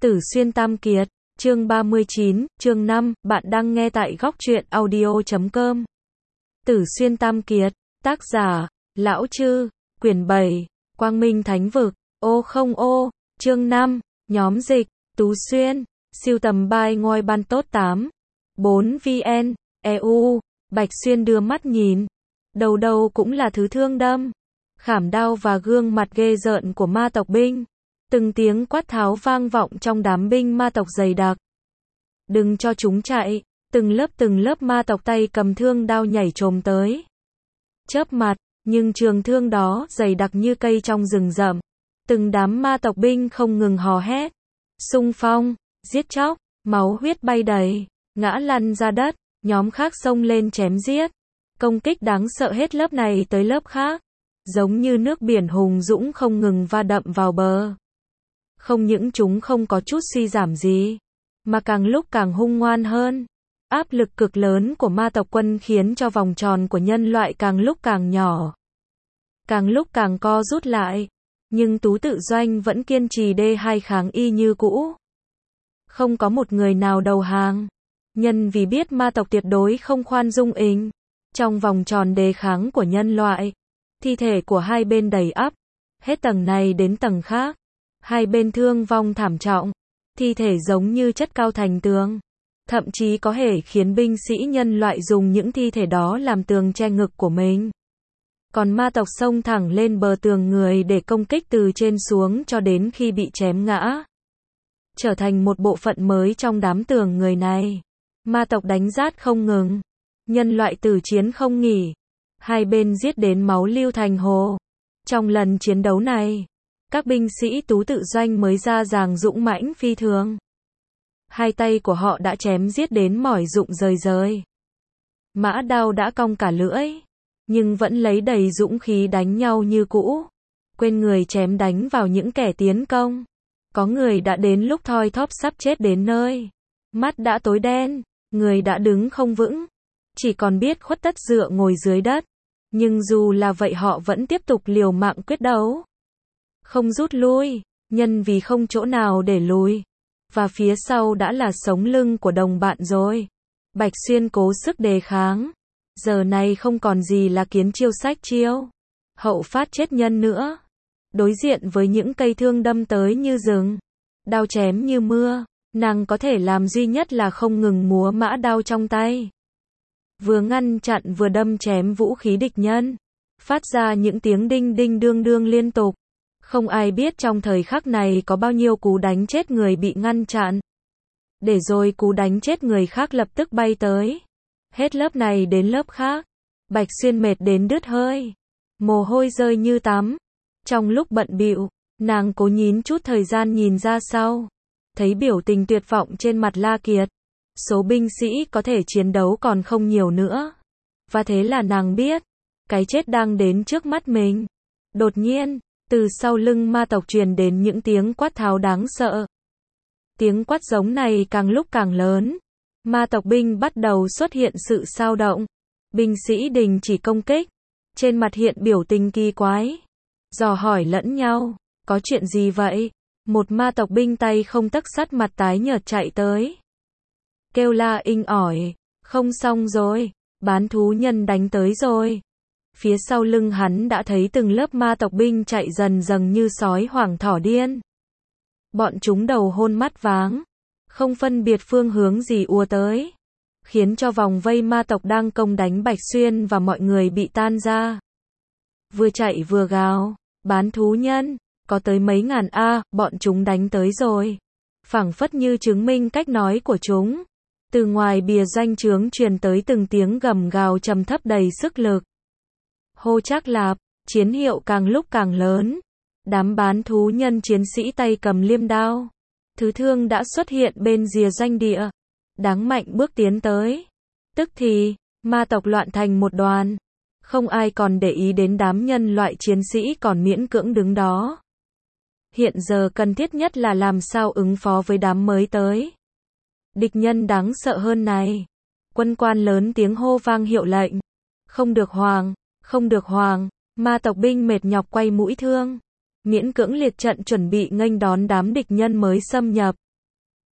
Tử Xuyên Tam Kiệt, chương 39, chương 5, bạn đang nghe tại góc truyện audio.com. Tử Xuyên Tam Kiệt, tác giả, Lão Chư, quyển 7, Quang Minh Thánh Vực, ô không ô, chương 5, nhóm dịch, Tú Xuyên, siêu tầm bài ngôi ban tốt 8, 4 VN, EU, Bạch Xuyên đưa mắt nhìn, đầu đầu cũng là thứ thương đâm, khảm đao và gương mặt ghê rợn của ma tộc binh. Từng tiếng quát tháo vang vọng trong đám binh ma tộc dày đặc. Đừng cho chúng chạy, từng lớp ma tộc tay cầm thương đao nhảy trồm tới. Chớp mặt, nhưng trường thương đó dày đặc như cây trong rừng rậm. Từng đám ma tộc binh không ngừng hò hét. Xung phong, giết chóc, máu huyết bay đầy, ngã lăn ra đất, nhóm khác xông lên chém giết. Công kích đáng sợ hết lớp này tới lớp khác. Giống như nước biển hùng dũng không ngừng va đậm vào bờ. Không những chúng không có chút suy giảm gì, mà càng lúc càng hung ngoan hơn. Áp lực cực lớn của ma tộc quân khiến cho vòng tròn của nhân loại càng lúc càng nhỏ, càng lúc càng co rút lại. Nhưng Tú Tự Doanh vẫn kiên trì D2 kháng y như cũ. Không có một người nào đầu hàng. Nhân vì biết ma tộc tuyệt đối không khoan dung inh. Trong vòng tròn đề kháng của nhân loại, thi thể của hai bên đầy ắp, hết tầng này đến tầng khác. Hai bên thương vong thảm trọng, thi thể giống như chất cao thành tường. Thậm chí có thể khiến binh sĩ nhân loại dùng những thi thể đó làm tường che ngực của mình. Còn ma tộc xông thẳng lên bờ tường người để công kích từ trên xuống cho đến khi bị chém ngã. Trở thành một bộ phận mới trong đám tường người này. Ma tộc đánh rát không ngừng. Nhân loại tử chiến không nghỉ. Hai bên giết đến máu lưu thành hồ. Trong lần chiến đấu này, các binh sĩ Tú Tự Doanh mới ra dàng dũng mãnh phi thường. Hai tay của họ đã chém giết đến mỏi rụng rời rời. Mã đao đã cong cả lưỡi, nhưng vẫn lấy đầy dũng khí đánh nhau như cũ. Quên người chém đánh vào những kẻ tiến công. Có người đã đến lúc thoi thóp sắp chết đến nơi. Mắt đã tối đen, người đã đứng không vững. Chỉ còn biết khuất tất dựa ngồi dưới đất. Nhưng dù là vậy họ vẫn tiếp tục liều mạng quyết đấu. Không rút lui, nhân vì không chỗ nào để lùi. Và phía sau đã là sống lưng của đồng bạn rồi. Bạch Xuyên cố sức đề kháng. Giờ này không còn gì là kiến chiêu sách chiêu. Hậu phát chết nhân nữa. Đối diện với những cây thương đâm tới như rừng. Đao chém như mưa. Nàng có thể làm duy nhất là không ngừng múa mã đao trong tay. Vừa ngăn chặn vừa đâm chém vũ khí địch nhân. Phát ra những tiếng đinh đinh đương đương liên tục. Không ai biết trong thời khắc này có bao nhiêu cú đánh chết người bị ngăn chặn. Để rồi cú đánh chết người khác lập tức bay tới. Hết lớp này đến lớp khác. Bạch Xuyên mệt đến đứt hơi. Mồ hôi rơi như tắm. Trong lúc bận bịu, nàng cố nhín chút thời gian nhìn ra sau. Thấy biểu tình tuyệt vọng trên mặt La Kiệt. Số binh sĩ có thể chiến đấu còn không nhiều nữa. Và thế là nàng biết, cái chết đang đến trước mắt mình. Đột nhiên, từ sau lưng ma tộc truyền đến những tiếng quát tháo đáng sợ. Tiếng quát giống này càng lúc càng lớn. Ma tộc binh bắt đầu xuất hiện sự xao động. Binh sĩ đình chỉ công kích. Trên mặt hiện biểu tình kỳ quái. Dò hỏi lẫn nhau, có chuyện gì vậy? Một ma tộc binh tay không tấc sắt mặt tái nhợt chạy tới. Kêu la inh ỏi, không xong rồi, bán thú nhân đánh tới rồi. Phía sau lưng hắn đã thấy từng lớp ma tộc binh chạy dần dần như sói hoảng thỏ điên. Bọn chúng đầu hôn mắt váng, không phân biệt phương hướng gì ùa tới, khiến cho vòng vây ma tộc đang công đánh Bạch Xuyên và mọi người bị tan ra. Vừa chạy vừa gào, bán thú nhân, có tới mấy ngàn bọn chúng đánh tới rồi. Phảng phất như chứng minh cách nói của chúng. Từ ngoài bìa doanh trướng truyền tới từng tiếng gầm gào trầm thấp đầy sức lực. Hô Trác Lạp, chiến hiệu càng lúc càng lớn. Đám bán thú nhân chiến sĩ tay cầm liêm đao. Thứ thương đã xuất hiện bên rìa doanh địa. Đáng mạnh bước tiến tới. Tức thì, ma tộc loạn thành một đoàn. Không ai còn để ý đến đám nhân loại chiến sĩ còn miễn cưỡng đứng đó. Hiện giờ cần thiết nhất là làm sao ứng phó với đám mới tới. Địch nhân đáng sợ hơn này. Quân quan lớn tiếng hô vang hiệu lệnh. Không được hoàng, không được hoàng. Ma tộc binh mệt nhọc quay mũi thương. Miễn cưỡng liệt trận chuẩn bị nghênh đón đám địch nhân mới xâm nhập.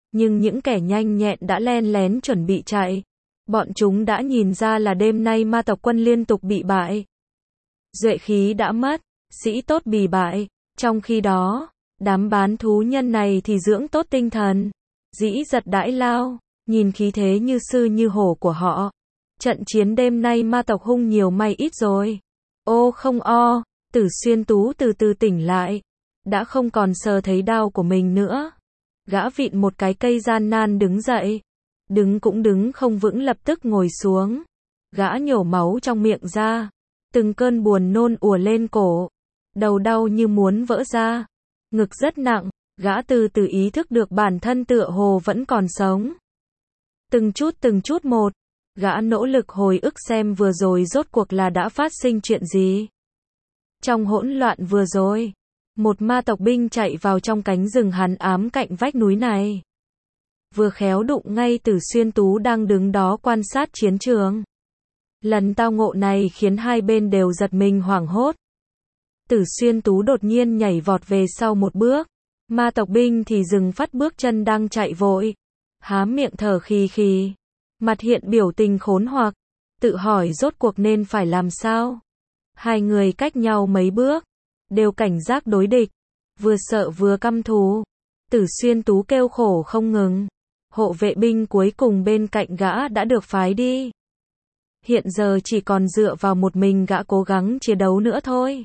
Nhưng những kẻ nhanh nhẹn đã len lén chuẩn bị chạy. Bọn chúng đã nhìn ra là đêm nay ma tộc quân liên tục bị bại. Duệ khí đã mất, sĩ tốt bì bại. Trong khi đó, đám bán thú nhân này thì dưỡng tốt tinh thần. Dĩ giật đãi lao, nhìn khí thế như sư như hổ của họ. Trận chiến đêm nay ma tộc hung nhiều may ít rồi. Ô không o, Tử Xuyên Tú từ từ tỉnh lại. Đã không còn sờ thấy đao của mình nữa. Gã vịn một cái cây gian nan đứng dậy. Đứng cũng đứng không vững lập tức ngồi xuống. Gã nhổ máu trong miệng ra. Từng cơn buồn nôn ùa lên cổ. Đầu đau như muốn vỡ ra. Ngực rất nặng. Gã từ từ ý thức được bản thân tựa hồ vẫn còn sống. Từng chút một. Gã nỗ lực hồi ức xem vừa rồi rốt cuộc là đã phát sinh chuyện gì. Trong hỗn loạn vừa rồi, một ma tộc binh chạy vào trong cánh rừng hắn ám cạnh vách núi này. Vừa khéo đụng ngay Tử Xuyên Tú đang đứng đó quan sát chiến trường. Lần tao ngộ này khiến hai bên đều giật mình hoảng hốt. Tử Xuyên Tú đột nhiên nhảy vọt về sau một bước. Ma tộc binh thì dừng phát bước chân đang chạy vội. Há miệng thở khì khì. Mặt hiện biểu tình khốn hoặc. Tự hỏi rốt cuộc nên phải làm sao. Hai người cách nhau mấy bước. Đều cảnh giác đối địch. Vừa sợ vừa căm thù. Tử Xuyên Tú kêu khổ không ngừng. Hộ vệ binh cuối cùng bên cạnh gã đã được phái đi. Hiện giờ chỉ còn dựa vào một mình gã cố gắng chiến đấu nữa thôi.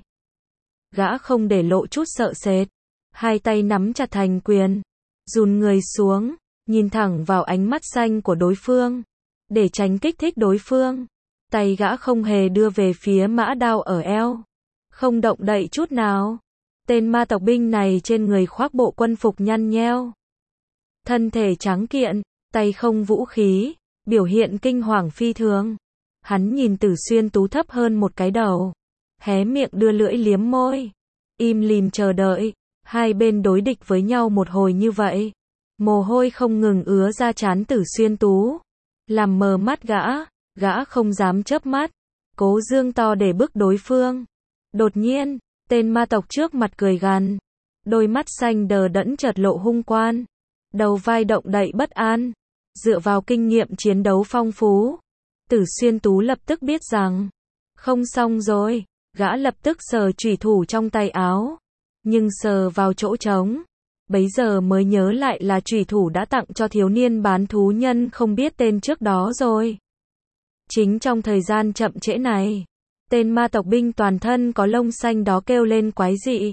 Gã không để lộ chút sợ sệt. Hai tay nắm chặt thành quyền. Dùn người xuống. Nhìn thẳng vào ánh mắt xanh của đối phương. Để tránh kích thích đối phương. Tay gã không hề đưa về phía mã đao ở eo. Không động đậy chút nào. Tên ma tộc binh này trên người khoác bộ quân phục nhăn nheo. Thân thể trắng kiện, tay không vũ khí, biểu hiện kinh hoàng phi thường. Hắn nhìn Tử Xuyên Tú thấp hơn một cái đầu. Hé miệng đưa lưỡi liếm môi. Im lìm chờ đợi. Hai bên đối địch với nhau một hồi như vậy. Mồ hôi không ngừng ứa ra trán Tử Xuyên Tú. Làm mờ mắt gã không dám chớp mắt. Cố dương to để bức đối phương. Đột nhiên, tên ma tộc trước mặt cười gằn. Đôi mắt xanh đờ đẫn chợt lộ hung quan. Đầu vai động đậy bất an. Dựa vào kinh nghiệm chiến đấu phong phú. Tử Xuyên Tú lập tức biết rằng. Không xong rồi. Gã lập tức sờ chủy thủ trong tay áo. Nhưng sờ vào chỗ trống. Bấy giờ mới nhớ lại là chủy thủ đã tặng cho thiếu niên bán thú nhân không biết tên trước đó rồi. Chính trong thời gian chậm trễ này. Tên ma tộc binh toàn thân có lông xanh đó kêu lên quái dị.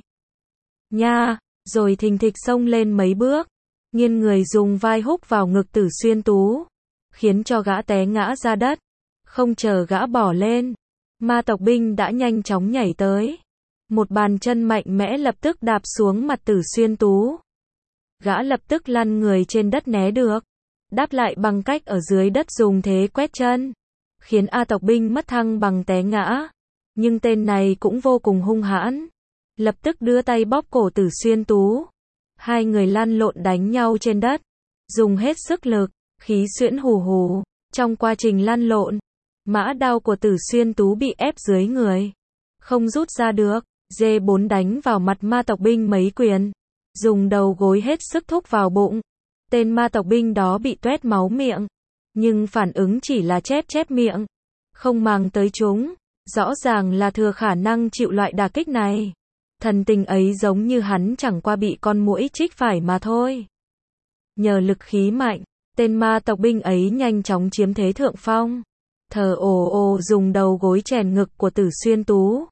Nha, rồi thình thịch xông lên mấy bước. Nghiêng người dùng vai húc vào ngực Tử Xuyên Tú. Khiến cho gã té ngã ra đất. Không chờ gã bỏ lên. Ma tộc binh đã nhanh chóng nhảy tới. Một bàn chân mạnh mẽ lập tức đạp xuống mặt Tử Xuyên Tú. Gã lập tức lăn người trên đất né được. Đáp lại bằng cách ở dưới đất dùng thế quét chân. Khiến A tộc binh mất thăng bằng té ngã. Nhưng tên này cũng vô cùng hung hãn. Lập tức đưa tay bóp cổ Tử Xuyên Tú. Hai người lăn lộn đánh nhau trên đất. Dùng hết sức lực, khí xuyễn hù hù. Trong quá trình lăn lộn, mã đao của Tử Xuyên Tú bị ép dưới người. Không rút ra được. D4 đánh vào mặt ma tộc binh mấy quyền. Dùng đầu gối hết sức thúc vào bụng. Tên ma tộc binh đó bị toét máu miệng. Nhưng phản ứng chỉ là chép miệng. Không màng tới chúng. Rõ ràng là thừa khả năng chịu loại đả kích này. Thần tình ấy giống như hắn chẳng qua bị con muỗi chích phải mà thôi. Nhờ lực khí mạnh, tên ma tộc binh ấy nhanh chóng chiếm thế thượng phong. Thở ồ ồ dùng đầu gối chèn ngực của Tử Xuyên Tú.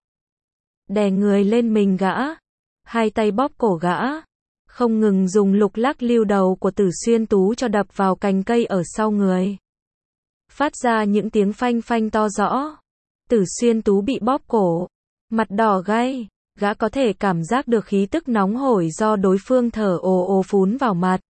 Đè người lên mình gã. Hai tay bóp cổ gã. Không ngừng dùng lục lắc lưu đầu của Tử Xuyên Tú cho đập vào cành cây ở sau người. Phát ra những tiếng phanh phanh to rõ. Tử Xuyên Tú bị bóp cổ. Mặt đỏ gay. Gã có thể cảm giác được khí tức nóng hổi do đối phương thở ồ ồ phún vào mặt.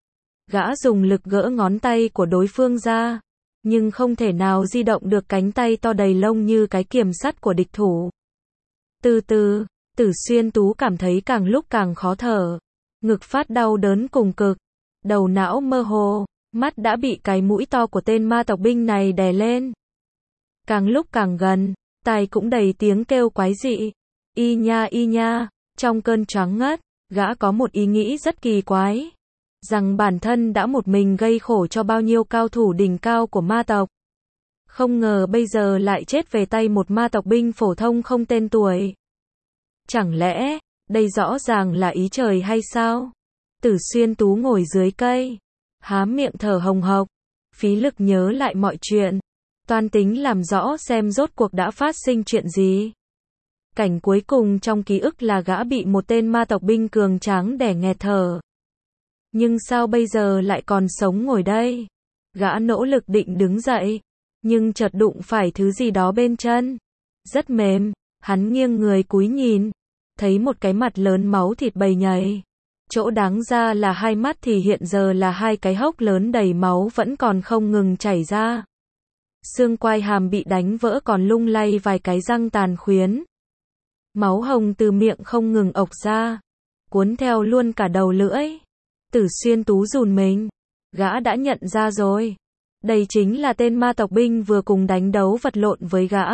Gã dùng lực gỡ ngón tay của đối phương ra. Nhưng không thể nào di động được cánh tay to đầy lông như cái kiềm sắt của địch thủ. Từ từ, Tử Xuyên Tú cảm thấy càng lúc càng khó thở. Ngực phát đau đớn cùng cực. Đầu não mơ hồ. Mắt đã bị cái mũi to của tên ma tộc binh này đè lên. Càng lúc càng gần. Tai cũng đầy tiếng kêu quái dị. Y nha. Trong cơn choáng ngất. Gã có một ý nghĩ rất kỳ quái. rằng bản thân đã một mình gây khổ cho bao nhiêu cao thủ đỉnh cao của ma tộc. Không ngờ bây giờ lại chết về tay một ma tộc binh phổ thông không tên tuổi. Chẳng lẽ, đây rõ ràng là ý trời hay sao? Tử Xuyên Tú ngồi dưới cây, há miệng thở hồng hộc, phí lực nhớ lại mọi chuyện, toan tính làm rõ xem rốt cuộc đã phát sinh chuyện gì. Cảnh cuối cùng trong ký ức là gã bị một tên ma tộc binh cường tráng đè nghẹt thở. Nhưng sao bây giờ lại còn sống ngồi đây? Gã nỗ lực định đứng dậy, nhưng chợt đụng phải thứ gì đó bên chân. Rất mềm, hắn nghiêng người cúi nhìn, thấy một cái mặt lớn máu thịt bầy nhầy. Chỗ đáng ra là hai mắt thì hiện giờ là hai cái hốc lớn đầy máu vẫn còn không ngừng chảy ra. Xương quai hàm bị đánh vỡ còn lung lay vài cái răng tàn khuyến. Máu hồng từ miệng không ngừng ộc ra, cuốn theo luôn cả đầu lưỡi. Tử Xuyên Tú run mình, gã đã nhận ra rồi. Đây chính là tên ma tộc binh vừa cùng đánh đấu vật lộn với gã.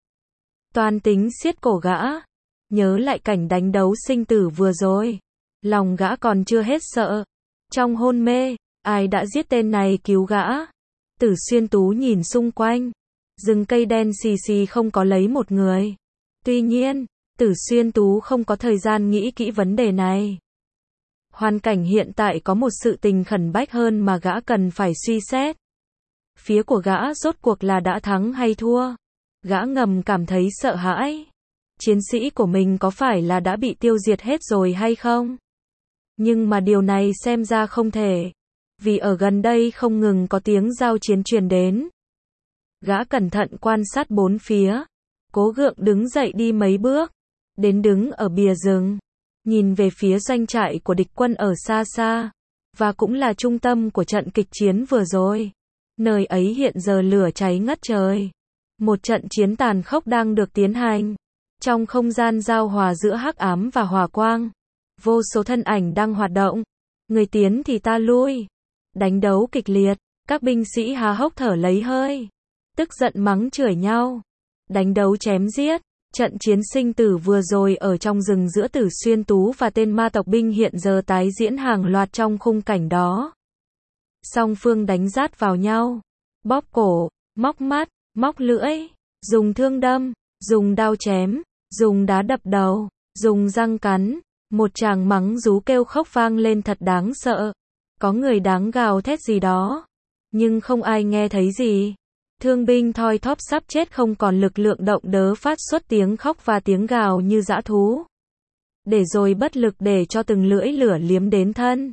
Toan tính siết cổ gã, nhớ lại cảnh đánh đấu sinh tử vừa rồi. Lòng gã còn chưa hết sợ. Trong hôn mê, ai đã giết tên này cứu gã? Tử Xuyên Tú nhìn xung quanh, rừng cây đen xì xì không có lấy một người. Tuy nhiên, Tử Xuyên Tú không có thời gian nghĩ kỹ vấn đề này. Hoàn cảnh hiện tại có một sự tình khẩn bách hơn mà gã cần phải suy xét. Phía của gã rốt cuộc là đã thắng hay thua? Gã ngầm cảm thấy sợ hãi. Chiến sĩ của mình có phải là đã bị tiêu diệt hết rồi hay không? Nhưng mà điều này xem ra không thể. Vì ở gần đây không ngừng có tiếng giao chiến truyền đến. Gã cẩn thận quan sát bốn phía, cố gượng đứng dậy đi mấy bước, đến đứng ở bìa rừng, nhìn về phía doanh trại của địch quân ở xa xa, và cũng là trung tâm của trận kịch chiến vừa rồi. Nơi ấy hiện giờ lửa cháy ngất trời. Một trận chiến tàn khốc đang được tiến hành. Trong không gian giao hòa giữa hắc ám và hỏa quang, vô số thân ảnh đang hoạt động. Người tiến thì ta lui. Đánh đấu kịch liệt, các binh sĩ há hốc thở lấy hơi, tức giận mắng chửi nhau. Đánh đấu chém giết, trận chiến sinh tử vừa rồi ở trong rừng giữa Tử Xuyên Tú và tên ma tộc binh hiện giờ tái diễn hàng loạt trong khung cảnh đó. Song phương đánh rát vào nhau, bóp cổ, móc mắt, móc lưỡi, dùng thương đâm, dùng đao chém, dùng đá đập đầu, dùng răng cắn. Một tràng mắng rú kêu khóc vang lên thật đáng sợ. Có người đáng gào thét gì đó, nhưng không ai nghe thấy gì. Thương binh thoi thóp sắp chết không còn lực lượng động đỡ phát xuất tiếng khóc và tiếng gào như dã thú. Để rồi bất lực để cho từng lưỡi lửa liếm đến thân.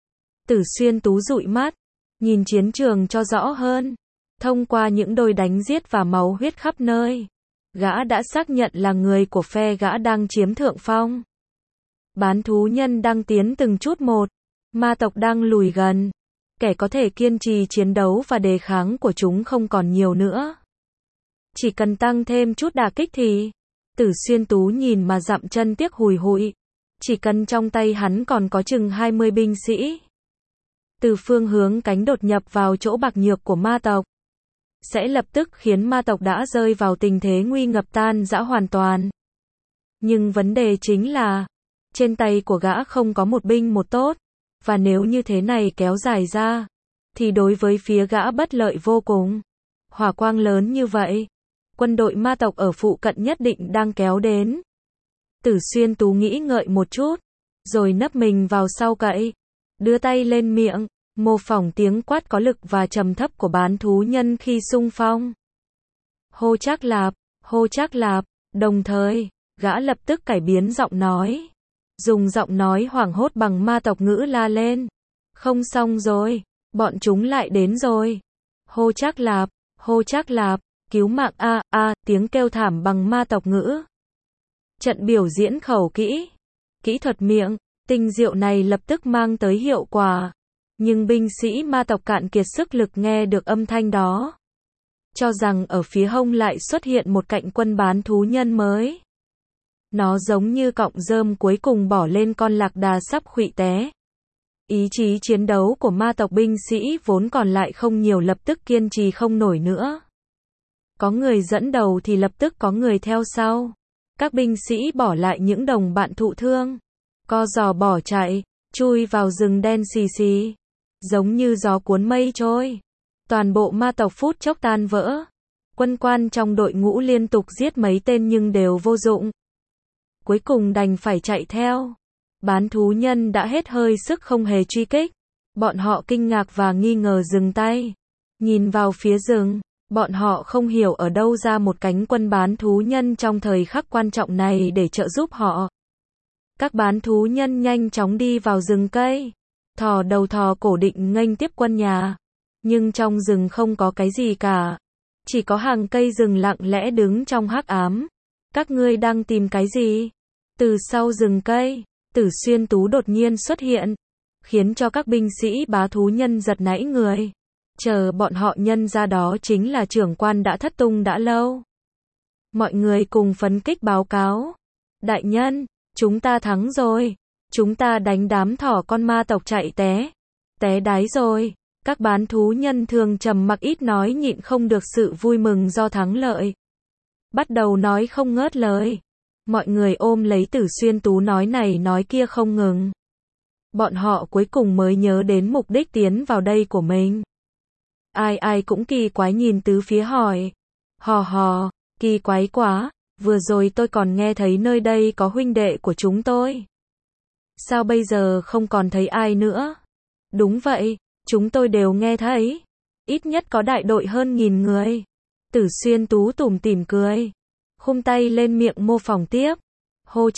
Tử Xuyên Tú dụi mắt, nhìn chiến trường cho rõ hơn. Thông qua những đôi đánh giết và máu huyết khắp nơi, gã đã xác nhận là người của phe gã đang chiếm thượng phong. Bán thú nhân đang tiến từng chút một, ma tộc đang lùi gần. Kẻ có thể kiên trì chiến đấu và đề kháng của chúng không còn nhiều nữa. Chỉ cần tăng thêm chút đả kích thì... Tử Xuyên Tú nhìn mà dặm chân tiếc hùi hụi. Chỉ cần trong tay hắn còn có chừng 20 binh sĩ. Từ phương hướng cánh đột nhập vào chỗ bạc nhược của ma tộc, sẽ lập tức khiến ma tộc đã rơi vào tình thế nguy ngập tan rã hoàn toàn. Nhưng vấn đề chính là, trên tay của gã không có một binh một tốt. Và nếu như thế này kéo dài ra, thì đối với phía gã bất lợi vô cùng. Hỏa quang lớn như vậy, quân đội ma tộc ở phụ cận nhất định đang kéo đến. Tử Xuyên Tú nghĩ ngợi một chút, rồi nấp mình vào sau cậy, đưa tay lên miệng, mô phỏng tiếng quát có lực và trầm thấp của bán thú nhân khi xung phong. Hô Trác Lạp, đồng thời, gã lập tức cải biến giọng nói. Dùng giọng nói hoảng hốt bằng ma tộc ngữ la lên. Không xong rồi, bọn chúng lại đến rồi. Hô Trác Lạp, cứu mạng tiếng kêu thảm bằng ma tộc ngữ. Trận biểu diễn khẩu kỹ thuật miệng, tinh diệu này lập tức mang tới hiệu quả. Nhưng binh sĩ ma tộc cạn kiệt sức lực nghe được âm thanh đó, cho rằng ở phía hông lại xuất hiện một cạnh quân bán thú nhân mới. Nó giống như cọng rơm cuối cùng bỏ lên con lạc đà sắp khuỵu té. Ý chí chiến đấu của ma tộc binh sĩ vốn còn lại không nhiều lập tức kiên trì không nổi nữa. Có người dẫn đầu thì lập tức có người theo sau. Các binh sĩ bỏ lại những đồng bạn thụ thương, co giò bỏ chạy, chui vào rừng đen xì xì, giống như gió cuốn mây trôi. Toàn bộ ma tộc phút chốc tan vỡ. Quân quan trong đội ngũ liên tục giết mấy tên nhưng đều vô dụng. Cuối cùng đành phải chạy theo. Bán thú nhân đã hết hơi sức không hề truy kích. Bọn họ kinh ngạc và nghi ngờ dừng tay. Nhìn vào phía rừng, bọn họ không hiểu ở đâu ra một cánh quân bán thú nhân trong thời khắc quan trọng này để trợ giúp họ. Các bán thú nhân nhanh chóng đi vào rừng cây, thò đầu thò cổ định nghênh tiếp quân nhà. Nhưng trong rừng không có cái gì cả. Chỉ có hàng cây rừng lặng lẽ đứng trong hắc ám. Các ngươi đang tìm cái gì? Từ sau rừng cây, Tử Xuyên Tú đột nhiên xuất hiện, khiến cho các binh sĩ bá thú nhân giật nảy người. Chờ bọn họ nhận ra đó chính là trưởng quan đã thất tung đã lâu. Mọi người cùng phấn khích báo cáo. Đại nhân, chúng ta thắng rồi. Chúng ta đánh đám thỏ con ma tộc chạy té đái rồi. Các bán thú nhân thường trầm mặc ít nói nhịn không được sự vui mừng do thắng lợi. Bắt đầu nói không ngớt lời. Mọi người ôm lấy Tử Xuyên Tú nói này nói kia không ngừng. Bọn họ cuối cùng mới nhớ đến mục đích tiến vào đây của mình. Ai cũng kỳ quái nhìn tứ phía hỏi. Hò, kỳ quái quá, vừa rồi tôi còn nghe thấy nơi đây có huynh đệ của chúng tôi. Sao bây giờ không còn thấy ai nữa? Đúng vậy, chúng tôi đều nghe thấy. Ít nhất có đại đội hơn 1000 người. Tử Xuyên Tú tủm tỉm cười. Khum tay lên miệng mô phỏng tiếp. Hô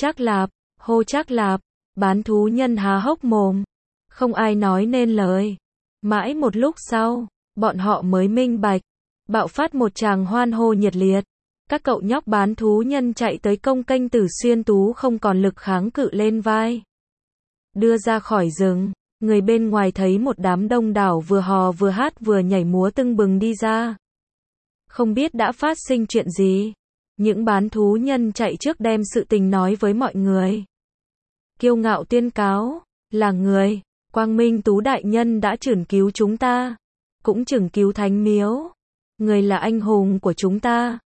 chắc lạp, bán thú nhân há hốc mồm. Không ai nói nên lời. Mãi một lúc sau, bọn họ mới minh bạch. Bạo phát một tràng hoan hô nhiệt liệt. Các cậu nhóc bán thú nhân chạy tới công kênh Tử Xuyên Tú không còn lực kháng cự lên vai. Đưa ra khỏi rừng, người bên ngoài thấy một đám đông đảo vừa hò vừa hát vừa nhảy múa tưng bừng đi ra. Không biết đã phát sinh chuyện gì. Những bán thú nhân chạy trước đem sự tình nói với mọi người. Kiêu ngạo tuyên cáo, là người, Quang Minh Tú đại nhân đã chưởng cứu chúng ta, cũng chưởng cứu Thánh Miếu. Người là anh hùng của chúng ta.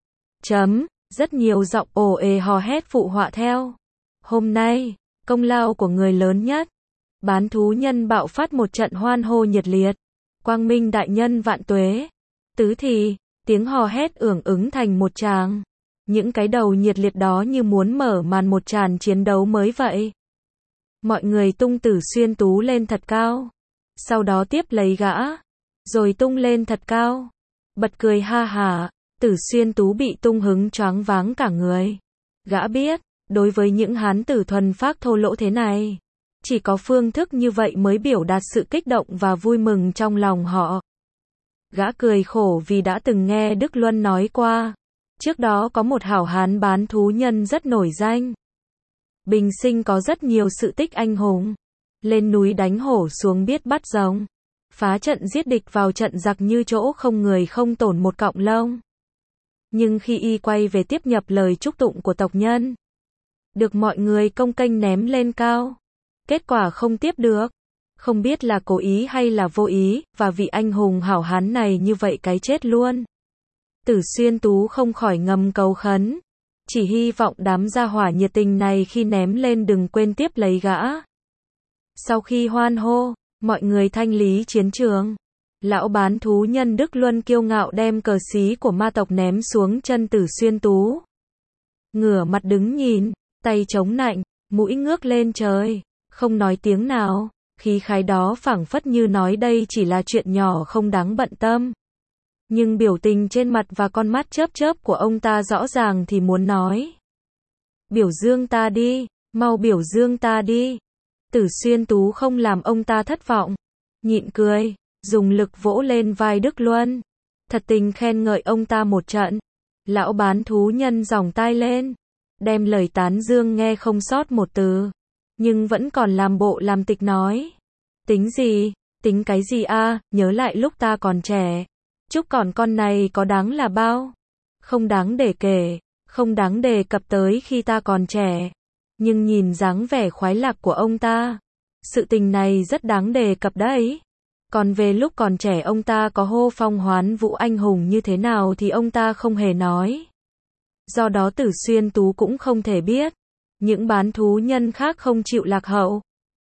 Rất nhiều giọng ồ ề hò hét phụ họa theo. Hôm nay, công lao của người lớn nhất. Bán thú nhân bạo phát một trận hoan hô nhiệt liệt. Quang Minh đại nhân vạn tuế. Tứ thì, tiếng hò hét ưởng ứng thành một tràng. Những cái đầu nhiệt liệt đó như muốn mở màn một tràn chiến đấu mới vậy. Mọi người tung Tử Xuyên Tú lên thật cao. Sau đó tiếp lấy gã. Rồi tung lên thật cao. Bật cười ha hả. Tử Xuyên Tú bị tung hứng choáng váng cả người. Gã biết, đối với những hán tử thuần phác thô lỗ thế này, chỉ có phương thức như vậy mới biểu đạt sự kích động và vui mừng trong lòng họ. Gã cười khổ vì đã từng nghe Đức Luân nói qua. Trước đó có một hảo hán bán thú nhân rất nổi danh. Bình sinh có rất nhiều sự tích anh hùng. Lên núi đánh hổ xuống biết bắt rồng. Phá trận giết địch vào trận giặc như chỗ không người không tổn một cọng lông. Nhưng khi y quay về tiếp nhập lời chúc tụng của tộc nhân, được mọi người công kênh ném lên cao. Kết quả không tiếp được. Không biết là cố ý hay là vô ý, và vị anh hùng hảo hán này như vậy cái chết luôn. Tử Xuyên Tú không khỏi ngầm cầu khấn. Chỉ hy vọng đám gia hỏa nhiệt tình này khi ném lên đừng quên tiếp lấy gã. Sau khi hoan hô, mọi người thanh lý chiến trường. Lão bán thú nhân Đức Luân kiêu ngạo đem cờ xí của ma tộc ném xuống chân Tử Xuyên Tú. Ngửa mặt đứng nhìn, tay chống nạnh, mũi ngước lên trời, không nói tiếng nào, khí khái đó phảng phất như nói đây chỉ là chuyện nhỏ không đáng bận tâm. Nhưng biểu tình trên mặt và con mắt chớp chớp của ông ta rõ ràng thì muốn nói. Biểu dương ta đi, mau biểu dương ta đi. Tử Xuyên Tú không làm ông ta thất vọng. Nhịn cười, dùng lực vỗ lên vai Đức Luân. Thật tình khen ngợi ông ta một trận. Lão bán thú nhân giòng tai lên. Đem lời tán dương nghe không sót một từ. Nhưng vẫn còn làm bộ làm tịch nói. Tính gì, tính cái gì a, nhớ lại lúc ta còn trẻ. Chúc còn con này có đáng là bao? Không đáng để kể, không đáng đề cập tới khi ta còn trẻ. Nhưng nhìn dáng vẻ khoái lạc của ông ta, sự tình này rất đáng đề cập đấy. Còn về lúc còn trẻ ông ta có hô phong hoán vũ anh hùng như thế nào thì ông ta không hề nói. Do đó Tử Xuyên Tú cũng không thể biết. Những bán thú nhân khác không chịu lạc hậu.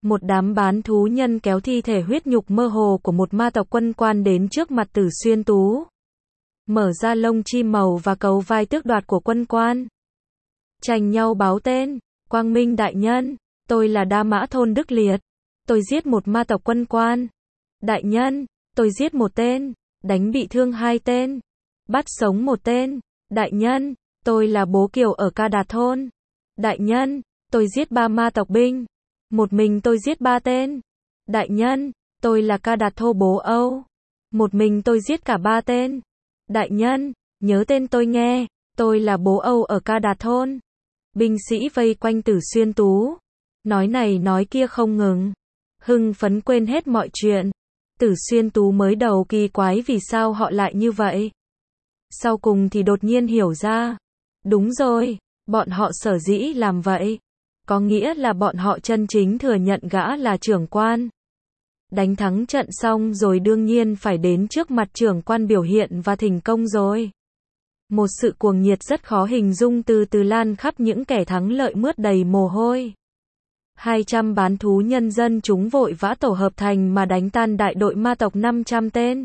Một đám bán thú nhân kéo thi thể huyết nhục mơ hồ của một ma tộc quân quan đến trước mặt Tử Xuyên Tú. Mở ra lông chim màu và cầu vai tước đoạt của quân quan. Tranh nhau báo tên. Quang Minh đại nhân, tôi là Đa Mã Thôn Đức Liệt. Tôi giết một ma tộc quân quan. Đại nhân, tôi giết một tên, đánh bị thương 2 tên, bắt sống 1 tên. Đại nhân, tôi là Bố Kiều ở Ca Đạt Thôn. Đại nhân, tôi giết 3 ma tộc binh. Một mình tôi giết 3 tên. Đại nhân, tôi là Ca Đạt Thô Bố Âu. Một mình tôi giết cả 3 tên. Đại nhân, nhớ tên tôi nghe, tôi là Bố Âu ở Ca Đạt Thôn. Binh sĩ vây quanh Tử Xuyên Tú. Nói này nói kia không ngừng. Hưng phấn quên hết mọi chuyện. Tử Xuyên Tú mới đầu kỳ quái vì sao họ lại như vậy. Sau cùng thì đột nhiên hiểu ra. Đúng rồi, bọn họ sở dĩ làm vậy. Có nghĩa là bọn họ chân chính thừa nhận gã là trưởng quan. Đánh thắng trận xong rồi đương nhiên phải đến trước mặt trưởng quan biểu hiện và thỉnh công rồi. Một sự cuồng nhiệt rất khó hình dung từ từ lan khắp những kẻ thắng lợi mướt đầy mồ hôi. 200 bán thú nhân dân chúng vội vã tổ hợp thành mà đánh tan đại đội ma tộc 500 tên.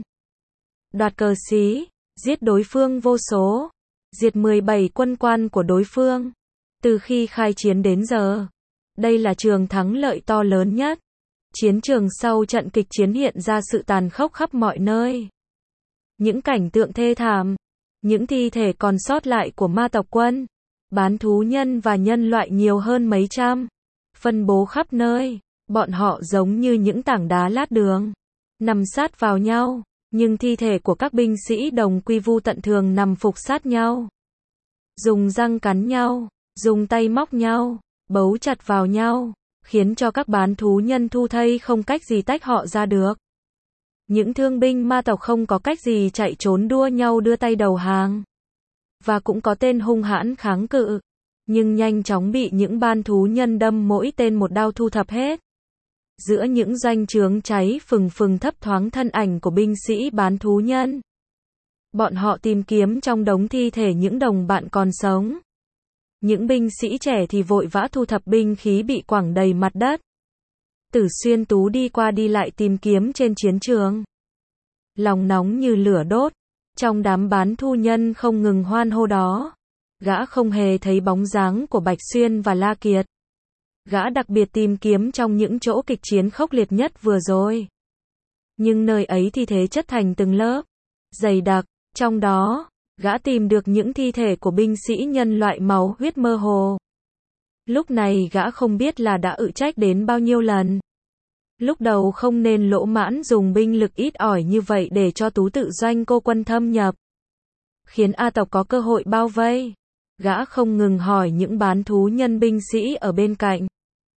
Đoạt cờ xí, giết đối phương vô số, diệt 17 quân quan của đối phương. Từ khi khai chiến đến giờ, đây là trường thắng lợi to lớn nhất. Chiến trường sau trận kịch chiến hiện ra sự tàn khốc khắp mọi nơi. Những cảnh tượng thê thảm, những thi thể còn sót lại của ma tộc quân, bán thú nhân và nhân loại nhiều hơn mấy trăm, phân bố khắp nơi, bọn họ giống như những tảng đá lát đường, nằm sát vào nhau, nhưng thi thể của các binh sĩ đồng quy vu tận thường nằm phục sát nhau. Dùng răng cắn nhau, dùng tay móc nhau, bấu chặt vào nhau, khiến cho các bán thú nhân thu thây không cách gì tách họ ra được. Những thương binh ma tộc không có cách gì chạy trốn đua nhau đưa tay đầu hàng. Và cũng có tên hung hãn kháng cự, nhưng nhanh chóng bị những ban thú nhân đâm mỗi tên một đao thu thập hết. Giữa những doanh trướng cháy phừng phừng thấp thoáng thân ảnh của binh sĩ bán thú nhân. Bọn họ tìm kiếm trong đống thi thể những đồng bạn còn sống. Những binh sĩ trẻ thì vội vã thu thập binh khí bị quẳng đầy mặt đất. Tử Xuyên Tú đi qua đi lại tìm kiếm trên chiến trường. Lòng nóng như lửa đốt, trong đám bán thú nhân không ngừng hoan hô đó. Gã không hề thấy bóng dáng của Bạch Xuyên và La Kiệt. Gã đặc biệt tìm kiếm trong những chỗ kịch chiến khốc liệt nhất vừa rồi. Nhưng nơi ấy thi thể chất thành từng lớp, dày đặc, trong đó, gã tìm được những thi thể của binh sĩ nhân loại máu huyết mơ hồ. Lúc này gã không biết là đã ự trách đến bao nhiêu lần. Lúc đầu không nên lỗ mãn dùng binh lực ít ỏi như vậy để cho Tú tự doanh cô quân thâm nhập. Khiến A tộc có cơ hội bao vây. Gã không ngừng hỏi những bán thú nhân binh sĩ ở bên cạnh.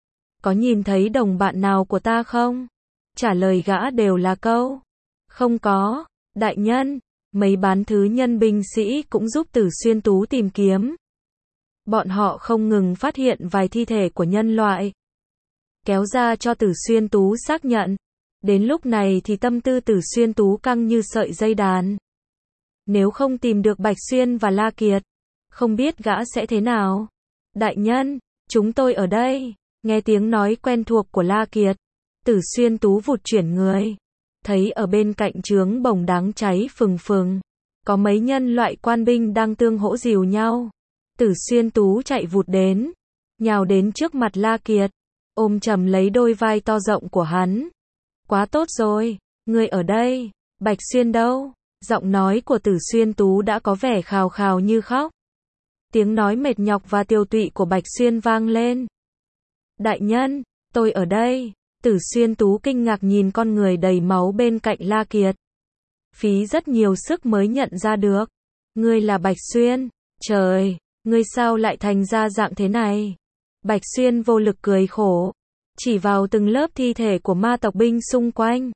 Có nhìn thấy đồng bạn nào của ta không? Trả lời gã đều là câu. Không có, đại nhân. Mấy bán thứ nhân binh sĩ cũng giúp Tử Xuyên Tú tìm kiếm. Bọn họ không ngừng phát hiện vài thi thể của nhân loại. Kéo ra cho Tử Xuyên Tú xác nhận. Đến lúc này thì tâm tư Tử Xuyên Tú căng như sợi dây đàn. Nếu không tìm được Bạch Xuyên và La Kiệt, không biết gã sẽ thế nào. Đại nhân, chúng tôi ở đây. Nghe tiếng nói quen thuộc của La Kiệt, Tử Xuyên Tú vụt chuyển người. Thấy ở bên cạnh trướng bồng đáng cháy phừng phừng, có mấy nhân loại quan binh đang tương hỗ dìu nhau. Tử Xuyên Tú chạy vụt đến, nhào đến trước mặt La Kiệt, ôm chầm lấy đôi vai to rộng của hắn. Quá tốt rồi, ngươi ở đây, Bạch Xuyên đâu? Giọng nói của Tử Xuyên Tú đã có vẻ khào khào như khóc. Tiếng nói mệt nhọc và tiêu tụy của Bạch Xuyên vang lên. Đại nhân, tôi ở đây. Tử Xuyên Tú kinh ngạc nhìn con người đầy máu bên cạnh La Kiệt. Phí rất nhiều sức mới nhận ra được. Ngươi là Bạch Xuyên. Trời, ngươi sao lại thành ra dạng thế này? Bạch Xuyên vô lực cười khổ, chỉ vào từng lớp thi thể của ma tộc binh xung quanh.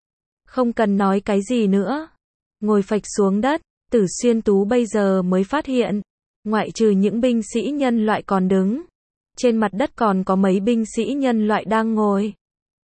Không cần nói cái gì nữa. Ngồi phịch xuống đất, Tử Xuyên Tú bây giờ mới phát hiện, ngoại trừ những binh sĩ nhân loại còn đứng, trên mặt đất còn có mấy binh sĩ nhân loại đang ngồi.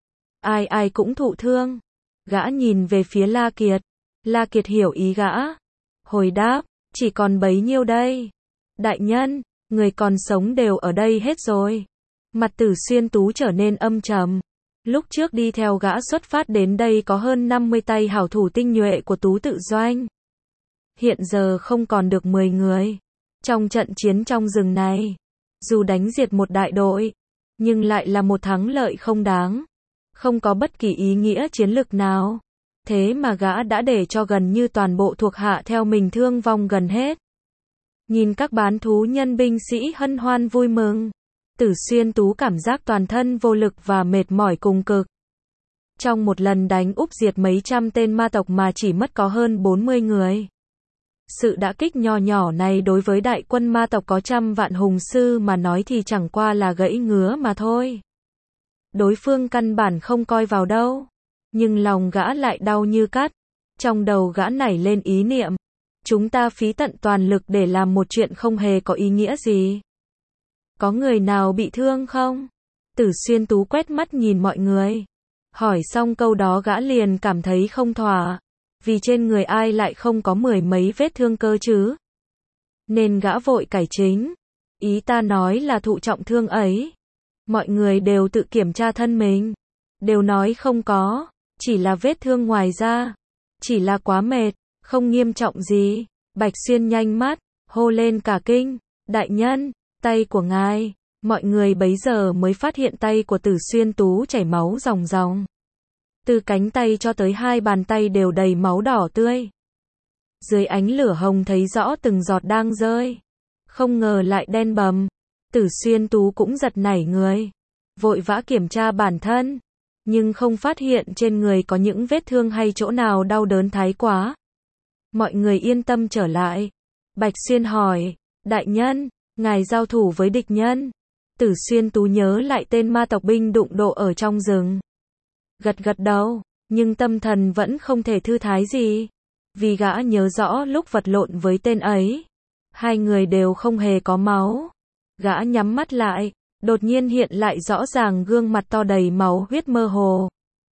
Ai ai cũng thụ thương. Gã nhìn về phía La Kiệt. La Kiệt hiểu ý gã. Hồi đáp, chỉ còn bấy nhiêu đây. Đại nhân, người còn sống đều ở đây hết rồi. Mặt Tử Xuyên Tú trở nên âm trầm. Lúc trước đi theo gã xuất phát đến đây có hơn 50 tay hảo thủ tinh nhuệ của Tú Tự Doanh. Hiện giờ không còn được 10 người. Trong trận chiến trong rừng này, dù đánh diệt một đại đội, nhưng lại là một thắng lợi không đáng. Không có bất kỳ ý nghĩa chiến lược nào. Thế mà gã đã để cho gần như toàn bộ thuộc hạ theo mình thương vong gần hết. Nhìn các bán thú nhân binh sĩ hân hoan vui mừng, Tử Xuyên Tú cảm giác toàn thân vô lực và mệt mỏi cùng cực. Trong một lần đánh úp diệt mấy trăm tên ma tộc mà chỉ mất có hơn 40 người. Sự đả kích nho nhỏ này đối với đại quân ma tộc có trăm vạn hùng sư mà nói thì chẳng qua là gãy ngứa mà thôi. Đối phương căn bản không coi vào đâu. Nhưng lòng gã lại đau như cắt. Trong đầu gã nảy lên ý niệm. Chúng ta phí tận toàn lực để làm một chuyện không hề có ý nghĩa gì. Có người nào bị thương không? Tử Xuyên Tú quét mắt nhìn mọi người. Hỏi xong câu đó gã liền cảm thấy không thỏa. Vì trên người ai lại không có 10 mấy vết thương cơ chứ? Nên gã vội cải chính. Ý ta nói là thụ trọng thương ấy. Mọi người đều tự kiểm tra thân mình. Đều nói không có. Chỉ là vết thương ngoài da. Chỉ là quá mệt. Không nghiêm trọng gì. Bạch Xuyên nhanh mắt. Hô lên cả kinh. Đại nhân, tay của ngài. Mọi người bấy giờ mới phát hiện tay của Tử Xuyên Tú chảy máu ròng ròng. Từ cánh tay cho tới hai bàn tay đều đầy máu đỏ tươi. Dưới ánh lửa hồng thấy rõ từng giọt đang rơi. Không ngờ lại đen bầm. Tử Xuyên Tú cũng giật nảy người. Vội vã kiểm tra bản thân. Nhưng không phát hiện trên người có những vết thương hay chỗ nào đau đớn thái quá. Mọi người yên tâm trở lại. Bạch Xuyên hỏi, đại nhân, ngài giao thủ với địch nhân. Tử Xuyên Tú nhớ lại tên ma tộc binh đụng độ ở trong rừng. Gật gật đầu, nhưng tâm thần vẫn không thể thư thái gì. Vì gã nhớ rõ lúc vật lộn với tên ấy. Hai người đều không hề có máu. Gã nhắm mắt lại, đột nhiên hiện lại rõ ràng gương mặt to đầy máu huyết mơ hồ.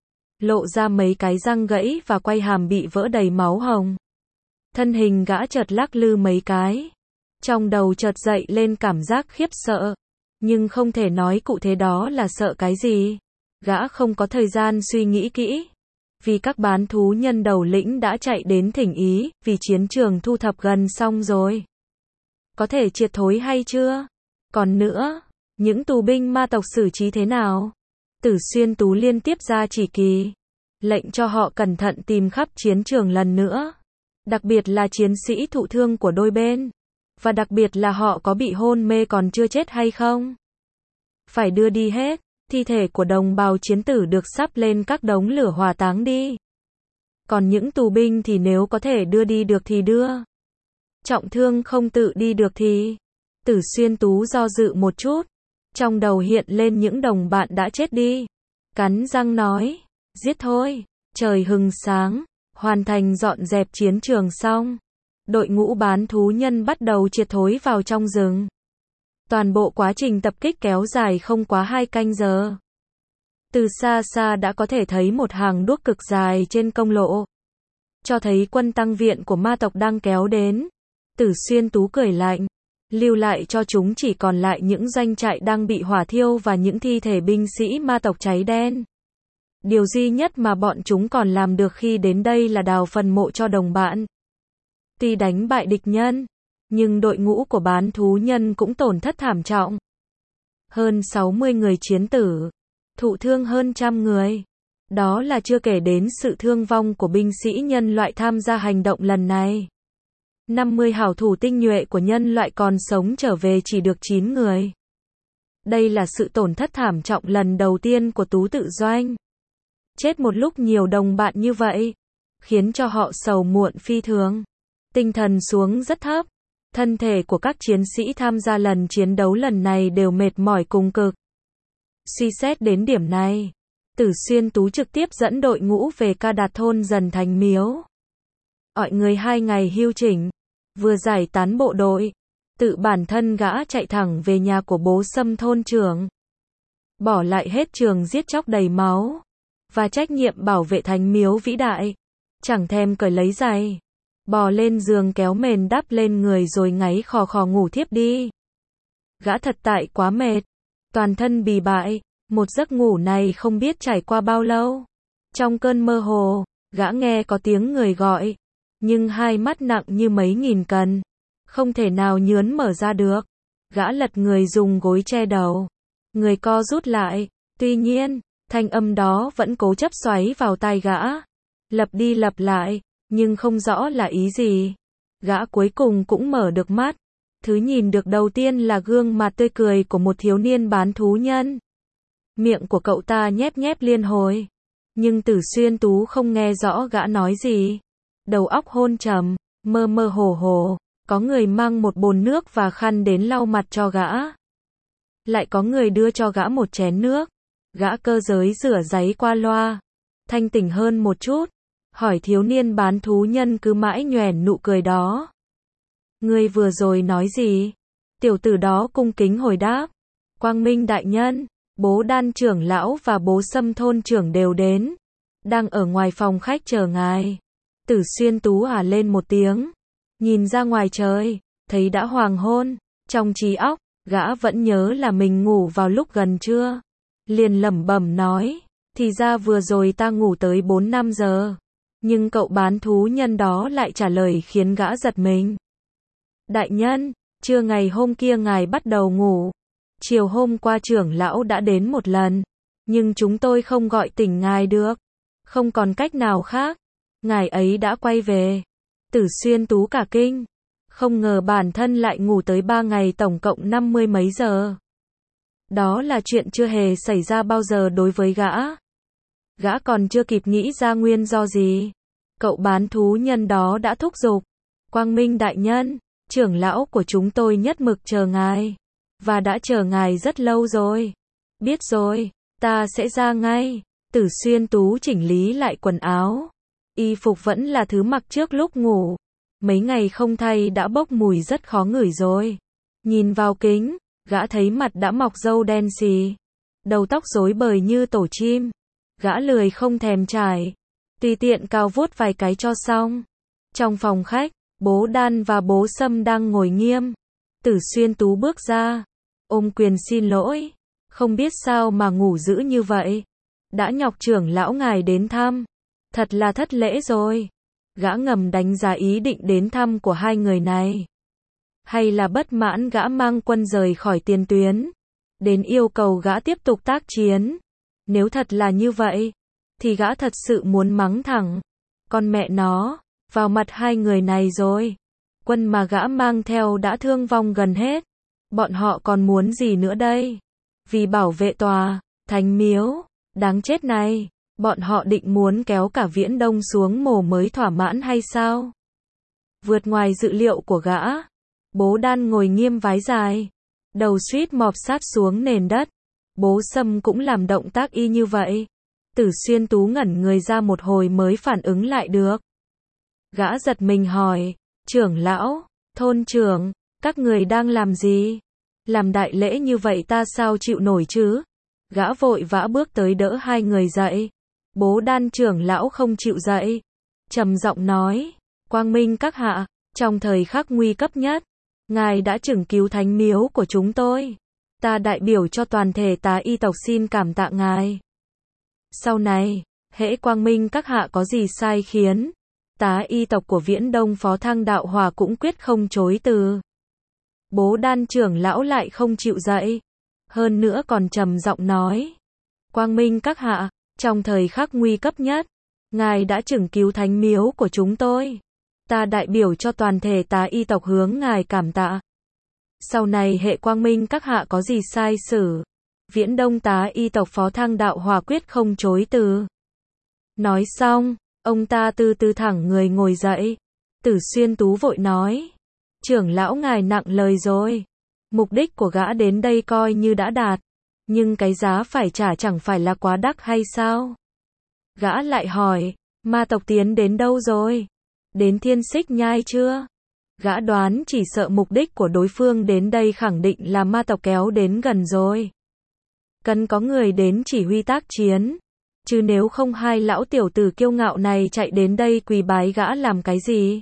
Lộ ra mấy cái răng gãy và quai hàm bị vỡ đầy máu hồng. Thân hình gã chợt lắc lư mấy cái. Trong đầu chợt dậy lên cảm giác khiếp sợ. Nhưng không thể nói cụ thể đó là sợ cái gì. Gã không có thời gian suy nghĩ kỹ. Vì các bán thú nhân đầu lĩnh đã chạy đến thỉnh ý, vì chiến trường thu thập gần xong rồi. Có thể triệt thối hay chưa? Còn nữa, những tù binh ma tộc xử trí thế nào? Tử Xuyên Tú liên tiếp ra chỉ kỳ. Lệnh cho họ cẩn thận tìm khắp chiến trường lần nữa. Đặc biệt là chiến sĩ thụ thương của đôi bên. Và đặc biệt là họ có bị hôn mê còn chưa chết hay không? Phải đưa đi hết. Thi thể của đồng bào chiến tử được sắp lên các đống lửa hỏa táng đi. Còn những tù binh thì nếu có thể đưa đi được thì đưa. Trọng thương không tự đi được thì... Tử Xuyên Tú do dự một chút. Trong đầu hiện lên những đồng bạn đã chết đi. Cắn răng nói, giết thôi. Trời hừng sáng, hoàn thành dọn dẹp chiến trường xong. Đội ngũ bán thú nhân bắt đầu triệt thối vào trong rừng. Toàn bộ quá trình tập kích kéo dài không quá 2 canh giờ. Từ xa xa đã có thể thấy một hàng đuốc cực dài trên công lộ. Cho thấy quân tăng viện của ma tộc đang kéo đến. Tử Xuyên Tú cười lạnh. Lưu lại cho chúng chỉ còn lại những doanh trại đang bị hỏa thiêu và những thi thể binh sĩ ma tộc cháy đen. Điều duy nhất mà bọn chúng còn làm được khi đến đây là đào phần mộ cho đồng bạn. Tuy đánh bại địch nhân, nhưng đội ngũ của bán thú nhân cũng tổn thất thảm trọng. Hơn 60 người chiến tử, thụ thương hơn 100 người. Đó là chưa kể đến sự thương vong của binh sĩ nhân loại tham gia hành động lần này. 50 hảo thủ tinh nhuệ của nhân loại còn sống trở về chỉ được 9 người. Đây là sự tổn thất thảm trọng lần đầu tiên của Tú Tự Doanh. Chết một lúc nhiều đồng bạn như vậy, khiến cho họ sầu muộn phi thường. Tinh thần xuống rất thấp. Thân thể của các chiến sĩ tham gia lần chiến đấu lần này đều mệt mỏi cùng cực. Suy xét đến điểm này, Tử Xuyên Tú trực tiếp dẫn đội ngũ về Ca Đạt thôn Dần Thành Miếu. Mọi người 2 ngày hưu chỉnh, vừa giải tán bộ đội, tự bản thân gã chạy thẳng về nhà của bố Sâm thôn trưởng. Bỏ lại hết trường giết chóc đầy máu, và trách nhiệm bảo vệ Thánh Miếu vĩ đại. Chẳng thèm cởi lấy giày. Bò lên giường kéo mền đắp lên người rồi ngáy khò khò ngủ thiếp đi. Gã thật tại quá mệt. Toàn thân bì bại. Một giấc ngủ này không biết trải qua bao lâu. Trong cơn mơ hồ, gã nghe có tiếng người gọi, nhưng hai mắt nặng như mấy nghìn cân, không thể nào nhướn mở ra được. Gã lật người dùng gối che đầu, người co rút lại, tuy nhiên, thanh âm đó vẫn cố chấp xoáy vào tai gã, lặp đi lặp lại, nhưng không rõ là ý gì. Gã cuối cùng cũng mở được mắt. Thứ nhìn được đầu tiên là gương mặt tươi cười của một thiếu niên bán thú nhân. Miệng của cậu ta nhép nhép liên hồi, nhưng Tử Xuyên Tú không nghe rõ gã nói gì. Đầu óc hôn trầm, mơ mơ hồ hồ, có người mang một bồn nước và khăn đến lau mặt cho gã. Lại có người đưa cho gã một chén nước. Gã cơ giới rửa giấy qua loa, thanh tỉnh hơn một chút, hỏi thiếu niên bán thú nhân cứ mãi nhoẻn nụ cười đó. Ngươi vừa rồi nói gì? Tiểu tử đó cung kính hồi đáp. Quang Minh đại nhân, bố Đan trưởng lão và bố Sâm thôn trưởng đều đến, đang ở ngoài phòng khách chờ ngài. Tử Xuyên Tú lên một tiếng, nhìn ra ngoài trời, thấy đã hoàng hôn. Trong trí óc, gã vẫn nhớ là mình ngủ vào lúc gần trưa. Liền lẩm bẩm nói, thì ra vừa rồi ta ngủ tới 4-5 giờ. Nhưng cậu bán thú nhân đó lại trả lời khiến gã giật mình. Đại nhân, trưa ngày hôm kia ngài bắt đầu ngủ. Chiều hôm qua trưởng lão đã đến một lần, nhưng chúng tôi không gọi tỉnh ngài được. Không còn cách nào khác, ngài ấy đã quay về. Tử Xuyên Tú cả kinh, không ngờ bản thân lại ngủ tới 3 ngày tổng cộng 50 mấy giờ. Đó là chuyện chưa hề xảy ra bao giờ đối với gã. Gã còn chưa kịp nghĩ ra nguyên do gì, cậu bán thú nhân đó đã thúc giục. Quang Minh đại nhân, trưởng lão của chúng tôi nhất mực chờ ngài, và đã chờ ngài rất lâu rồi. Biết rồi, ta sẽ ra ngay. Tử Xuyên Tú chỉnh lý lại quần áo. Y phục vẫn là thứ mặc trước lúc ngủ. Mấy ngày không thay đã bốc mùi rất khó ngửi rồi. Nhìn vào kính, gã thấy mặt đã mọc râu đen xì, đầu tóc rối bời như tổ chim. Gã lười không thèm chải, tùy tiện cào vuốt vài cái cho xong. Trong phòng khách, bố Đan và bố Sâm đang ngồi nghiêm. Tử Xuyên Tú bước ra, ôm quyền xin lỗi, không biết sao mà ngủ dữ như vậy. Đã nhọc trưởng lão ngài đến thăm, thật là thất lễ rồi. Gã ngầm đánh giá ý định đến thăm của hai người này. Hay là bất mãn gã mang quân rời khỏi tiền tuyến, đến yêu cầu gã tiếp tục tác chiến. Nếu thật là như vậy, thì gã thật sự muốn mắng thẳng. Con mẹ nó, vào mặt hai người này rồi. Quân mà gã mang theo đã thương vong gần hết. Bọn họ còn muốn gì nữa đây? Vì bảo vệ tòa, thánh miếu, đáng chết này, bọn họ định muốn kéo cả Viễn Đông xuống mồ mới thỏa mãn hay sao? Vượt ngoài dự liệu của gã, bố Đan ngồi nghiêm vái dài, đầu suýt mọp sát xuống nền đất. Bố Sâm cũng làm động tác y như vậy. Tử Xuyên Tú ngẩn người ra một hồi mới phản ứng lại được. Gã giật mình hỏi, trưởng lão, thôn trưởng, các người đang làm gì? Làm đại lễ như vậy ta sao chịu nổi chứ? Gã vội vã bước tới đỡ hai người dậy. Bố Đan trưởng lão không chịu dậy, trầm giọng nói, Quang Minh các hạ, trong thời khắc nguy cấp nhất, ngài đã chừng cứu thánh miếu của chúng tôi. Ta đại biểu cho toàn thể tá y tộc xin cảm tạ ngài. Sau này, hễ Quang Minh các hạ có gì sai khiến, tá y tộc của Viễn Đông Phó Thăng Đạo Hòa cũng quyết không chối từ. Bố Đan trưởng lão lại không chịu dậy, hơn nữa còn trầm giọng nói, Quang Minh các hạ, trong thời khắc nguy cấp nhất, ngài đã chừng cứu thánh miếu của chúng tôi. Ta đại biểu cho toàn thể tá y tộc hướng ngài cảm tạ. Sau này hệ Quang Minh các hạ có gì sai xử, Viễn Đông tá y tộc Phó Thăng Đạo Hòa quyết không chối từ. Nói xong, ông ta từ từ thẳng người ngồi dậy. Tử Xuyên Tú vội nói, trưởng lão ngài nặng lời rồi. Mục đích của gã đến đây coi như đã đạt, nhưng cái giá phải trả chẳng phải là quá đắt hay sao? Gã lại hỏi, ma tộc tiến đến đâu rồi? Đến Thiên Xích Nhai chưa? Gã đoán chỉ sợ mục đích của đối phương đến đây khẳng định là ma tộc kéo đến gần rồi. Cần có người đến chỉ huy tác chiến, chứ nếu không hai lão tiểu tử kiêu ngạo này chạy đến đây quỳ bái gã làm cái gì?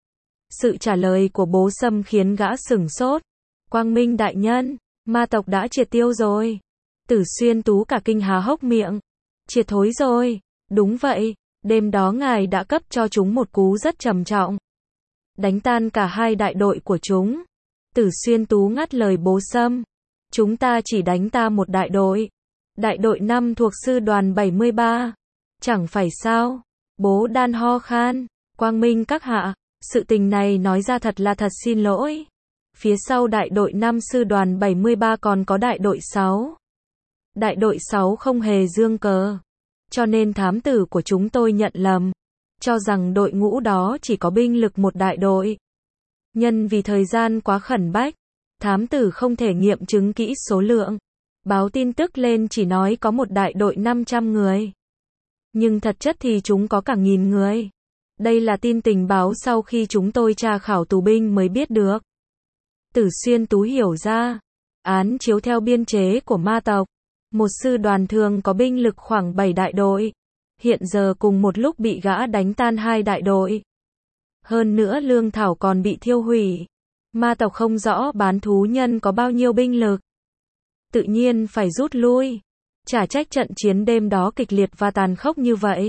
Sự trả lời của bố Sâm khiến gã sửng sốt. Quang Minh đại nhân, ma tộc đã triệt tiêu rồi. Tử Xuyên Tú cả kinh há hốc miệng. Triệt thối rồi. Đúng vậy, đêm đó ngài đã cấp cho chúng một cú rất trầm trọng. Đánh tan cả hai đại đội của chúng. Tử Xuyên Tú ngắt lời bố Sâm. Chúng ta chỉ đánh ta một đại đội. Đại đội 5 thuộc sư đoàn 73. Chẳng phải sao? Bố Đan ho khan. Quang Minh các hạ, sự tình này nói ra thật là thật xin lỗi. Phía sau đại đội 5 sư đoàn 73 còn có đại đội 6. Đại đội 6 không hề dương cờ. Cho nên thám tử của chúng tôi nhận lầm. Cho rằng đội ngũ đó chỉ có binh lực một đại đội. Nhân vì thời gian quá khẩn bách, thám tử không thể nghiệm chứng kỹ số lượng. Báo tin tức lên chỉ nói có một đại đội 500 người. Nhưng thật chất thì chúng có cả 1000 người. Đây là tin tình báo sau khi chúng tôi tra khảo tù binh mới biết được. Tử Xuyên Tú hiểu ra. Án chiếu theo biên chế của ma tộc. Một sư đoàn thường có binh lực khoảng 7 đại đội. Hiện giờ cùng một lúc bị gã đánh tan 2 đại đội. Hơn nữa lương thảo còn bị thiêu hủy. Ma tộc không rõ bán thú nhân có bao nhiêu binh lực. Tự nhiên phải rút lui. Chả trách trận chiến đêm đó kịch liệt và tàn khốc như vậy.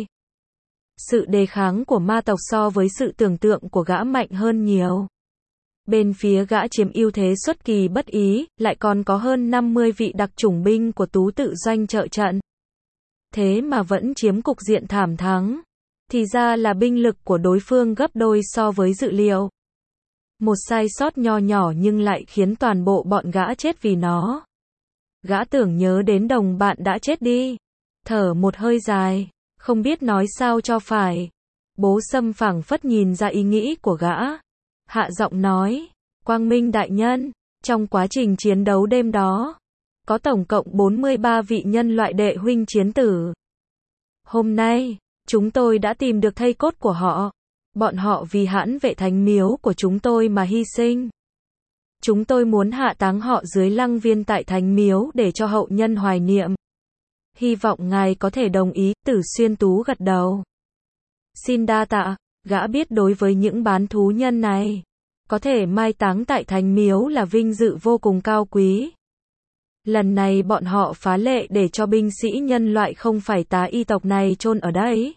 Sự đề kháng của ma tộc so với sự tưởng tượng của gã mạnh hơn nhiều. Bên phía gã chiếm ưu thế xuất kỳ bất ý, lại còn có hơn 50 vị đặc chủng binh của Tú tự doanh trợ trận. Thế mà vẫn chiếm cục diện thảm thắng. Thì ra là binh lực của đối phương gấp đôi so với dự liệu. Một sai sót nho nhỏ nhưng lại khiến toàn bộ bọn gã chết vì nó. Gã tưởng nhớ đến đồng bạn đã chết đi. Thở một hơi dài, không biết nói sao cho phải. Bố Sâm phảng phất nhìn ra ý nghĩ của gã. Hạ giọng nói, Quang Minh đại nhân, trong quá trình chiến đấu đêm đó, có tổng cộng 43 vị nhân loại đệ huynh chiến tử. Hôm nay, chúng tôi đã tìm được thây cốt của họ. Bọn họ vì hãn vệ thánh miếu của chúng tôi mà hy sinh. Chúng tôi muốn hạ táng họ dưới lăng viên tại thánh miếu để cho hậu nhân hoài niệm. Hy vọng ngài có thể đồng ý. Tử Xuyên Tú gật đầu. Xin đa tạ, gã biết đối với những bán thú nhân này, có thể mai táng tại thánh miếu là vinh dự vô cùng cao quý. Lần này bọn họ phá lệ để cho binh sĩ nhân loại không phải tá y tộc này chôn ở đây.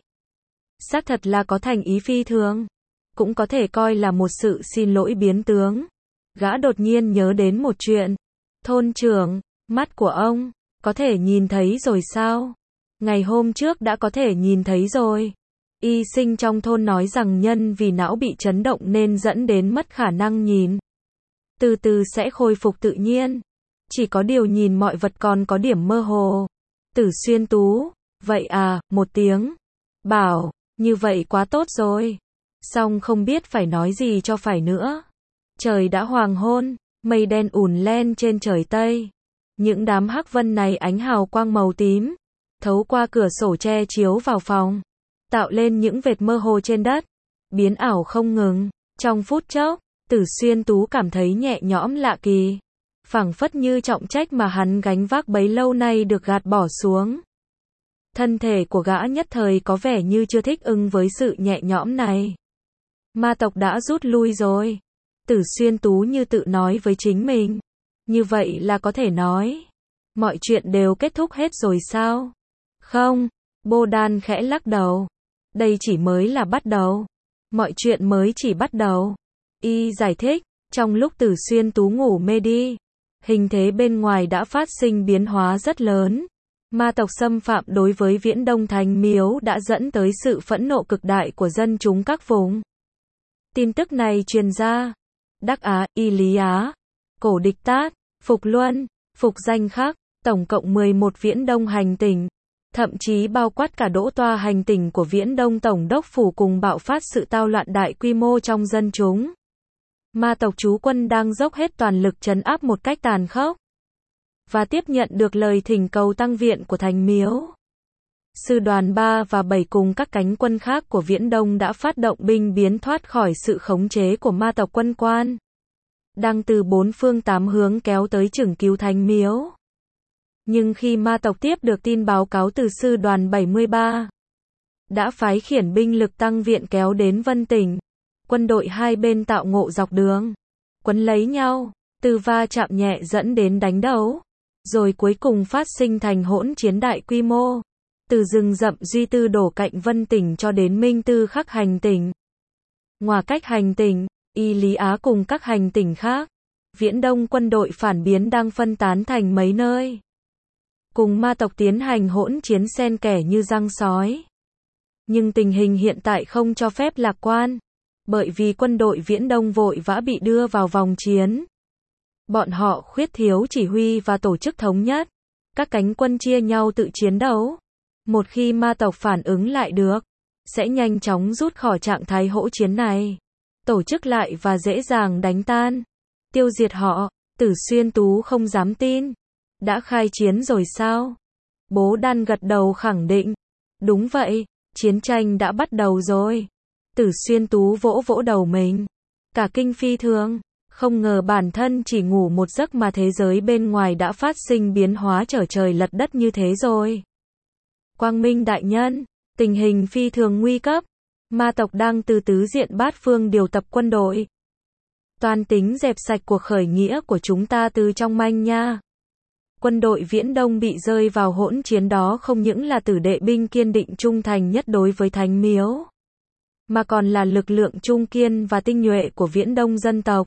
Xác thật là có thành ý phi thường. Cũng có thể coi là một sự xin lỗi biến tướng. Gã đột nhiên nhớ đến một chuyện. Thôn trưởng, mắt của ông, có thể nhìn thấy rồi sao? Ngày hôm trước đã có thể nhìn thấy rồi. Y sinh trong thôn nói rằng nhân vì não bị chấn động nên dẫn đến mất khả năng nhìn. Từ từ sẽ khôi phục tự nhiên. Chỉ có điều nhìn mọi vật còn có điểm mơ hồ. Tử Xuyên Tú, vậy à, một tiếng. Bảo, như vậy quá tốt rồi. Xong không biết phải nói gì cho phải nữa. Trời đã hoàng hôn, mây đen ùn len trên trời Tây. Những đám hắc vân này ánh hào quang màu tím, thấu qua cửa sổ che chiếu vào phòng, tạo lên những vệt mơ hồ trên đất, biến ảo không ngừng. Trong phút chốc, Tử Xuyên Tú cảm thấy nhẹ nhõm lạ kỳ, phảng phất như trọng trách mà hắn gánh vác bấy lâu nay được gạt bỏ xuống. Thân thể của gã nhất thời có vẻ như chưa thích ứng với sự nhẹ nhõm này. Ma tộc đã rút lui rồi. Tử Xuyên Tú như tự nói với chính mình. Như vậy là có thể nói, mọi chuyện đều kết thúc hết rồi sao? Không, Bồ Đan khẽ lắc đầu. Đây chỉ mới là bắt đầu. Mọi chuyện mới chỉ bắt đầu. Y giải thích, trong lúc Tử Xuyên Tú ngủ mê đi, hình thế bên ngoài đã phát sinh biến hóa rất lớn. Ma tộc xâm phạm đối với Viễn Đông Thánh Miếu đã dẫn tới sự phẫn nộ cực đại của dân chúng các vùng. Tin tức này truyền ra, Đắc Á, Y Lý Á, Cổ Địch Tát, Phục Luân, Phục Danh Khắc, tổng cộng 11 Viễn Đông hành tỉnh, thậm chí bao quát cả Đỗ Toa hành tỉnh của Viễn Đông Tổng đốc phủ cùng bạo phát sự tao loạn đại quy mô trong dân chúng. Ma tộc trú quân đang dốc hết toàn lực trấn áp một cách tàn khốc, và tiếp nhận được lời thỉnh cầu tăng viện của Thánh Miếu. Sư đoàn 3 và 7 cùng các cánh quân khác của Viễn Đông đã phát động binh biến thoát khỏi sự khống chế của ma tộc quân quan, đang từ 4 phương 8 hướng kéo tới chừng cứu Thánh Miếu. Nhưng khi ma tộc tiếp được tin báo cáo từ sư đoàn 73, đã phái khiển binh lực tăng viện kéo đến Vân Tỉnh, quân đội hai bên tạo ngộ dọc đường, quấn lấy nhau, từ va chạm nhẹ dẫn đến đánh đấu. rồi cuối cùng phát sinh thành hỗn chiến đại quy mô. Từ rừng rậm Duy Tư đổ cạnh Vân Tỉnh cho đến Minh Tư Khắc hành tỉnh. Ngoài cách hành tỉnh, Y Lý Á cùng các hành tỉnh khác, Viễn Đông quân đội phản biến đang phân tán thành mấy nơi. Cùng ma tộc tiến hành hỗn chiến xen kẽ như răng sói. Nhưng tình hình hiện tại không cho phép lạc quan, bởi vì quân đội Viễn Đông vội vã bị đưa vào vòng chiến. Bọn họ khuyết thiếu chỉ huy và tổ chức thống nhất. Các cánh quân chia nhau tự chiến đấu. Một khi ma tộc phản ứng lại được, sẽ nhanh chóng rút khỏi trạng thái hỗn chiến này, tổ chức lại và dễ dàng đánh tan, tiêu diệt họ. Tử Xuyên Tú không dám tin. Đã khai chiến rồi sao? Bố Đan gật đầu khẳng định. Đúng vậy, chiến tranh đã bắt đầu rồi. Tử Xuyên Tú vỗ vỗ đầu mình. Cả kinh phi thường, không ngờ bản thân chỉ ngủ một giấc mà thế giới bên ngoài đã phát sinh biến hóa trở trời lật đất như thế rồi. Quang Minh đại nhân, tình hình phi thường nguy cấp. Ma tộc đang từ tứ diện bát phương điều tập quân đội. Toàn tính dẹp sạch cuộc khởi nghĩa của chúng ta từ trong manh nha. Quân đội Viễn Đông bị rơi vào hỗn chiến đó không những là tử đệ binh kiên định trung thành nhất đối với Thánh Miếu, mà còn là lực lượng trung kiên và tinh nhuệ của Viễn Đông dân tộc.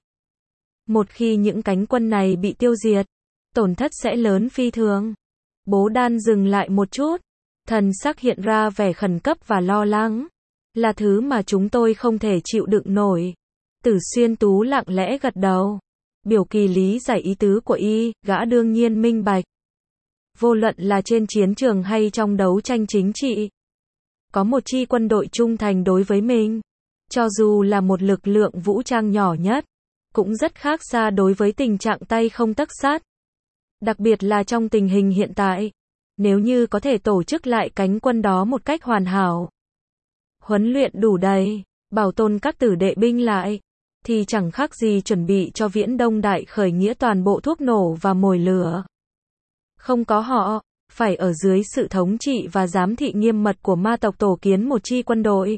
Một khi những cánh quân này bị tiêu diệt, tổn thất sẽ lớn phi thường. Bố Đan dừng lại một chút, thần sắc hiện ra vẻ khẩn cấp và lo lắng. Là thứ mà chúng tôi không thể chịu đựng nổi. Tử Xuyên Tú lặng lẽ gật đầu. Biểu Kỳ lý giải ý tứ của y, gã đương nhiên minh bạch. Vô luận là trên chiến trường hay trong đấu tranh chính trị, có một chi quân đội trung thành đối với mình, cho dù là một lực lượng vũ trang nhỏ nhất, cũng rất khác xa đối với tình trạng tay không tấc sắt. Đặc biệt là trong tình hình hiện tại, nếu như có thể tổ chức lại cánh quân đó một cách hoàn hảo, huấn luyện đủ đầy, bảo tồn các tử đệ binh lại, thì chẳng khác gì chuẩn bị cho Viễn Đông đại khởi nghĩa toàn bộ thuốc nổ và mồi lửa. Không có họ, phải ở dưới sự thống trị và giám thị nghiêm mật của ma tộc tổ kiến một chi quân đội,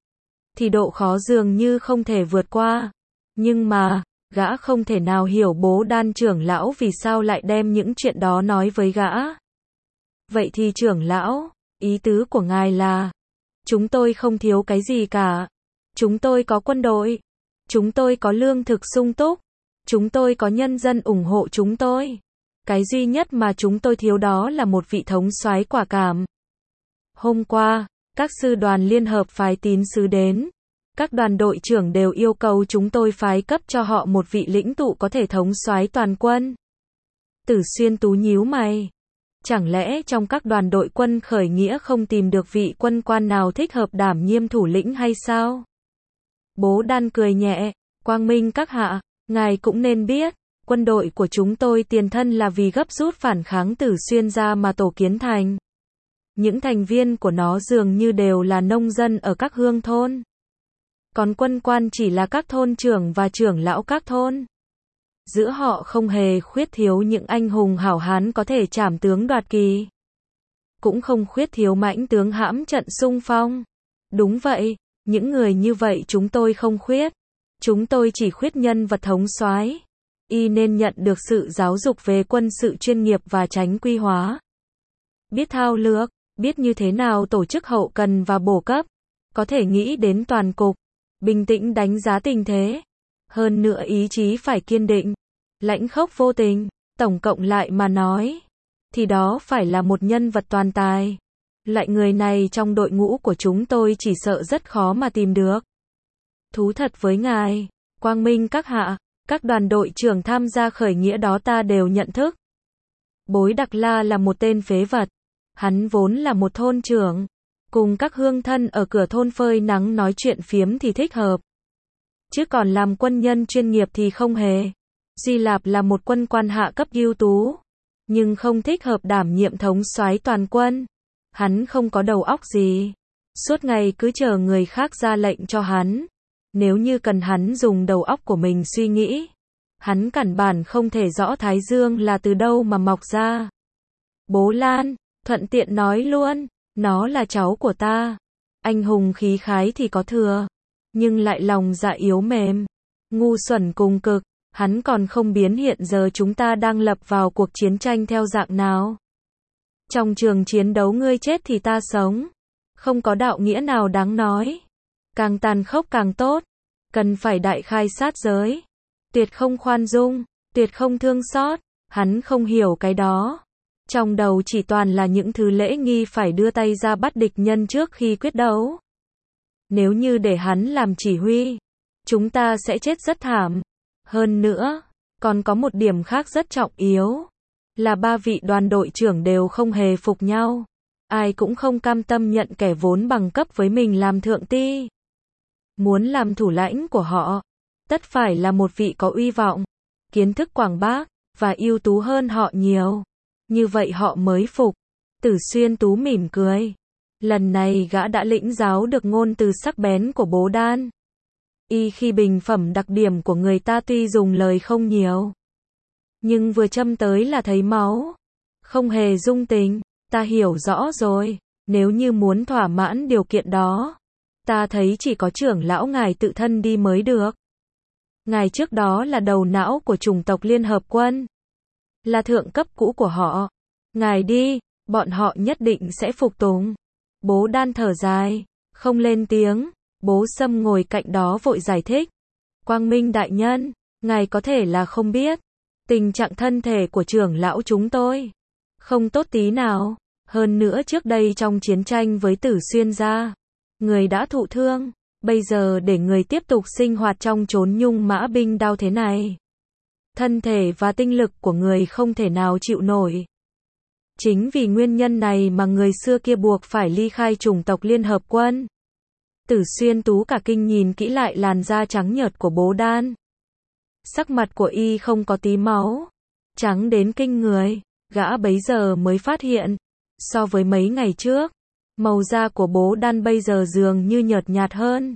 thì độ khó dường như không thể vượt qua. Nhưng mà, gã không thể nào hiểu Bố Đan trưởng lão vì sao lại đem những chuyện đó nói với gã. Vậy thì trưởng lão, ý tứ của ngài là, chúng tôi không thiếu cái gì cả. Chúng tôi có quân đội. Chúng tôi có lương thực sung túc. Chúng tôi có nhân dân ủng hộ chúng tôi. Cái duy nhất mà chúng tôi thiếu đó là một vị thống soái quả cảm. Hôm qua, các sư đoàn liên hợp phái tín sứ đến. Các đoàn đội trưởng đều yêu cầu chúng tôi phái cấp cho họ một vị lĩnh tụ có thể thống soái toàn quân. Tử Xuyên Tú nhíu mày. Chẳng lẽ trong các đoàn đội quân khởi nghĩa không tìm được vị quân quan nào thích hợp đảm nhiệm thủ lĩnh hay sao? Bố Đan cười nhẹ. Quang Minh các hạ, ngài cũng nên biết, quân đội của chúng tôi tiền thân là vì gấp rút phản kháng Tử Xuyên gia mà tổ kiến thành. Những thành viên của nó dường như đều là nông dân ở các hương thôn. Còn quân quan chỉ là các thôn trưởng và trưởng lão các thôn. Giữa họ không hề khuyết thiếu những anh hùng hảo hán có thể trảm tướng đoạt kỳ. Cũng không khuyết thiếu mãnh tướng hãm trận xung phong. Đúng vậy, những người như vậy chúng tôi không khuyết. Chúng tôi chỉ khuyết nhân vật thống soái. Y nên nhận được sự giáo dục về quân sự chuyên nghiệp và tránh quy hóa. Biết thao lược, biết như thế nào tổ chức hậu cần và bổ cấp. Có thể nghĩ đến toàn cục. Bình tĩnh đánh giá tình thế. Hơn nữa ý chí phải kiên định. Lãnh khốc vô tình. Tổng cộng lại mà nói, thì đó phải là một nhân vật toàn tài. Loại người này trong đội ngũ của chúng tôi chỉ sợ rất khó mà tìm được. Thú thật với ngài, Quang Minh các hạ, các đoàn đội trưởng tham gia khởi nghĩa đó ta đều nhận thức. Bối Đặc La là một tên phế vật. Hắn vốn là một thôn trưởng. Cùng các hương thân ở cửa thôn phơi nắng nói chuyện phiếm thì thích hợp. Chứ còn làm quân nhân chuyên nghiệp thì không hề. Di Lạp là một quân quan hạ cấp ưu tú, nhưng không thích hợp đảm nhiệm thống soái toàn quân. Hắn không có đầu óc gì. Suốt ngày cứ chờ người khác ra lệnh cho hắn. Nếu như cần hắn dùng đầu óc của mình suy nghĩ, hắn căn bản không thể rõ Thái Dương là từ đâu mà mọc ra. Bố Lan, thuận tiện nói luôn, nó là cháu của ta. Anh hùng khí khái thì có thừa, nhưng lại lòng dạ yếu mềm, ngu xuẩn cùng cực. Hắn còn không biến hiện giờ chúng ta đang lập vào cuộc chiến tranh theo dạng nào. Trong trường chiến đấu ngươi chết thì ta sống. Không có đạo nghĩa nào đáng nói. Càng tàn khốc càng tốt. Cần phải đại khai sát giới. Tuyệt không khoan dung, tuyệt không thương xót. Hắn không hiểu cái đó. Trong đầu chỉ toàn là những thứ lễ nghi phải đưa tay ra bắt địch nhân trước khi quyết đấu. Nếu như để hắn làm chỉ huy, chúng ta sẽ chết rất thảm. Hơn nữa, còn có một điểm khác rất trọng yếu, là ba vị đoàn đội trưởng đều không hề phục nhau. Ai cũng không cam tâm nhận kẻ vốn bằng cấp với mình làm thượng ty. Muốn làm thủ lãnh của họ, tất phải là một vị có uy vọng, kiến thức quảng bác, và ưu tú hơn họ nhiều. Như vậy họ mới phục. Tử Xuyên Tú mỉm cười. Lần này gã đã lĩnh giáo được ngôn từ sắc bén của Bố Đan. Y khi bình phẩm đặc điểm của người ta tuy dùng lời không nhiều, nhưng vừa châm tới là thấy máu. Không hề dung tình. Ta hiểu rõ rồi. Nếu như muốn thỏa mãn điều kiện đó, ta thấy chỉ có trưởng lão ngài tự thân đi mới được. Ngài trước đó là đầu não của chủng tộc Liên Hợp Quân, là thượng cấp cũ của họ. Ngài đi, bọn họ nhất định sẽ phục tùng. Bố Đan thở dài, không lên tiếng. Bố Sâm ngồi cạnh đó vội giải thích. Quang Minh đại nhân, ngài có thể là không biết. Tình trạng thân thể của trưởng lão chúng tôi không tốt tí nào. Hơn nữa trước đây trong chiến tranh với Tử Xuyên gia, người đã thụ thương. Bây giờ để người tiếp tục sinh hoạt trong chốn nhung mã binh đao thế này, thân thể và tinh lực của người không thể nào chịu nổi. Chính vì nguyên nhân này mà người xưa kia buộc phải ly khai chủng tộc Liên Hợp Quân. Tử Xuyên Tú cả kinh nhìn kỹ lại làn da trắng nhợt của Bố Đan. Sắc mặt của y không có tí máu, trắng đến kinh người. Gã bấy giờ mới phát hiện, so với mấy ngày trước, màu da của Bố Đan bây giờ dường như nhợt nhạt hơn.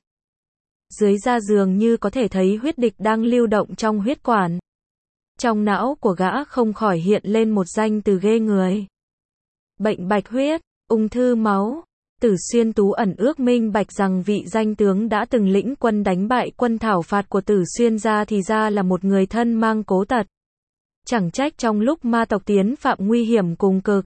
Dưới da dường như có thể thấy huyết địch đang lưu động trong huyết quản. Trong não của gã không khỏi hiện lên một danh từ ghê người. Bệnh bạch huyết, ung thư máu. Tử Xuyên Tú ẩn ước minh bạch rằng vị danh tướng đã từng lĩnh quân đánh bại quân thảo phạt của Tử Xuyên gia thì ra là một người thân mang cố tật. Chẳng trách trong lúc ma tộc tiến phạm nguy hiểm cùng cực,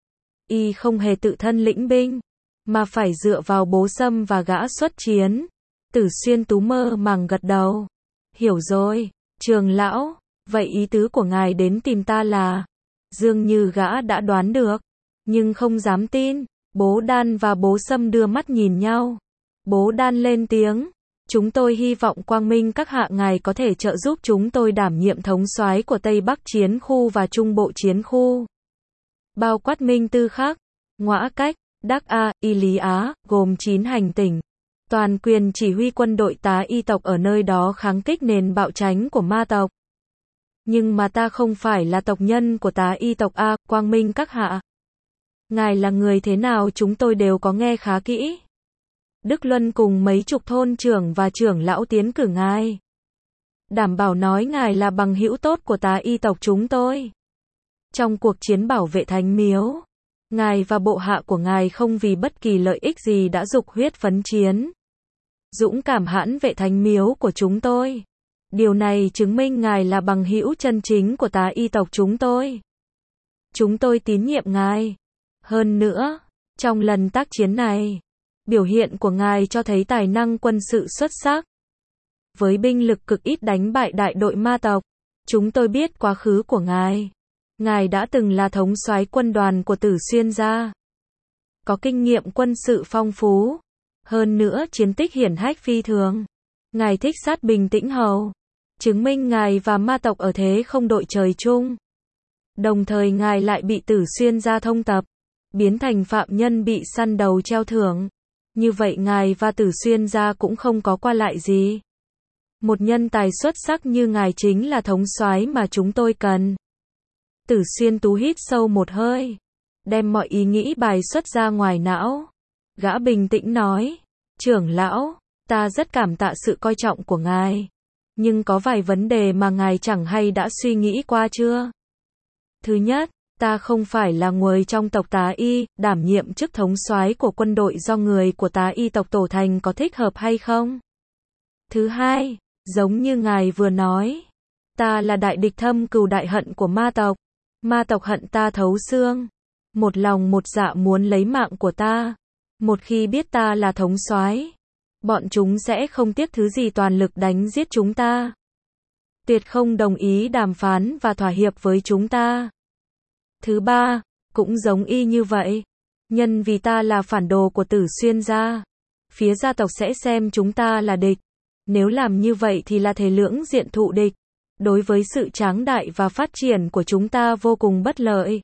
y không hề tự thân lĩnh binh, mà phải dựa vào Bố Sâm và gã xuất chiến. Tử Xuyên Tú mơ màng gật đầu. Hiểu rồi, trường lão, vậy ý tứ của ngài đến tìm ta là... Dường như gã đã đoán được, nhưng không dám tin. Bố Đan và Bố Sâm đưa mắt nhìn nhau. Bố Đan lên tiếng. Chúng tôi hy vọng Quang Minh các hạ ngài có thể trợ giúp chúng tôi đảm nhiệm thống soái của Tây Bắc chiến khu và Trung Bộ chiến khu. Bao quát Minh Tư Khắc, Ngõa Cách, Đắc A, Y Lý Á, gồm 9 hành tỉnh. Toàn quyền chỉ huy quân đội tá y tộc ở nơi đó kháng kích nền bạo chánh của ma tộc. Nhưng mà ta không phải là tộc nhân của tá y tộc A, Quang Minh các hạ. Ngài là người thế nào chúng tôi đều có nghe khá kỹ. Đức Luân cùng mấy chục thôn trưởng và trưởng lão tiến cử ngài. Đảm bảo nói ngài là bằng hữu tốt của tá y tộc chúng tôi. Trong cuộc chiến bảo vệ thánh miếu, ngài và bộ hạ của ngài không vì bất kỳ lợi ích gì đã dục huyết phấn chiến. Dũng cảm hãn vệ thánh miếu của chúng tôi. Điều này chứng minh ngài là bằng hữu chân chính của tá y tộc chúng tôi. Chúng tôi tín nhiệm ngài. Hơn nữa, trong lần tác chiến này, biểu hiện của ngài cho thấy tài năng quân sự xuất sắc. Với binh lực cực ít đánh bại đại đội ma tộc, chúng tôi biết quá khứ của ngài. Ngài đã từng là thống soái quân đoàn của Tử Xuyên gia. Có kinh nghiệm quân sự phong phú. Hơn nữa chiến tích hiển hách phi thường. Ngài thích sát bình tĩnh hầu. Chứng minh ngài và ma tộc ở thế không đội trời chung. Đồng thời ngài lại bị Tử Xuyên gia thông tập, biến thành phạm nhân bị săn đầu treo thưởng. Như vậy ngài và Tử Xuyên gia cũng không có qua lại gì. Một nhân tài xuất sắc như ngài chính là thống soái mà chúng tôi cần. Tử Xuyên Tú hít sâu một hơi, đem mọi ý nghĩ bài xuất ra ngoài não. Gã bình tĩnh nói, trưởng lão, ta rất cảm tạ sự coi trọng của ngài. Nhưng có vài vấn đề mà ngài chẳng hay đã suy nghĩ qua chưa? Thứ nhất, ta không phải là người trong tộc tá y, đảm nhiệm chức thống soái của quân đội do người của tá y tộc tổ thành có thích hợp hay không? Thứ hai, giống như ngài vừa nói, Ta là đại địch thâm cừu đại hận của ma tộc. Ma tộc hận ta thấu xương. Một lòng một dạ muốn lấy mạng của ta. Một khi biết ta là thống soái, bọn chúng sẽ không tiếc thứ gì toàn lực đánh giết chúng ta. Tuyệt không đồng ý đàm phán và thỏa hiệp với chúng ta. Thứ ba, cũng giống y như vậy. Nhân vì ta là phản đồ của Tử Xuyên gia, phía gia tộc sẽ xem chúng ta là địch. Nếu làm như vậy thì là thể lưỡng diện thụ địch. Đối với sự tráng đại và phát triển của chúng ta vô cùng bất lợi.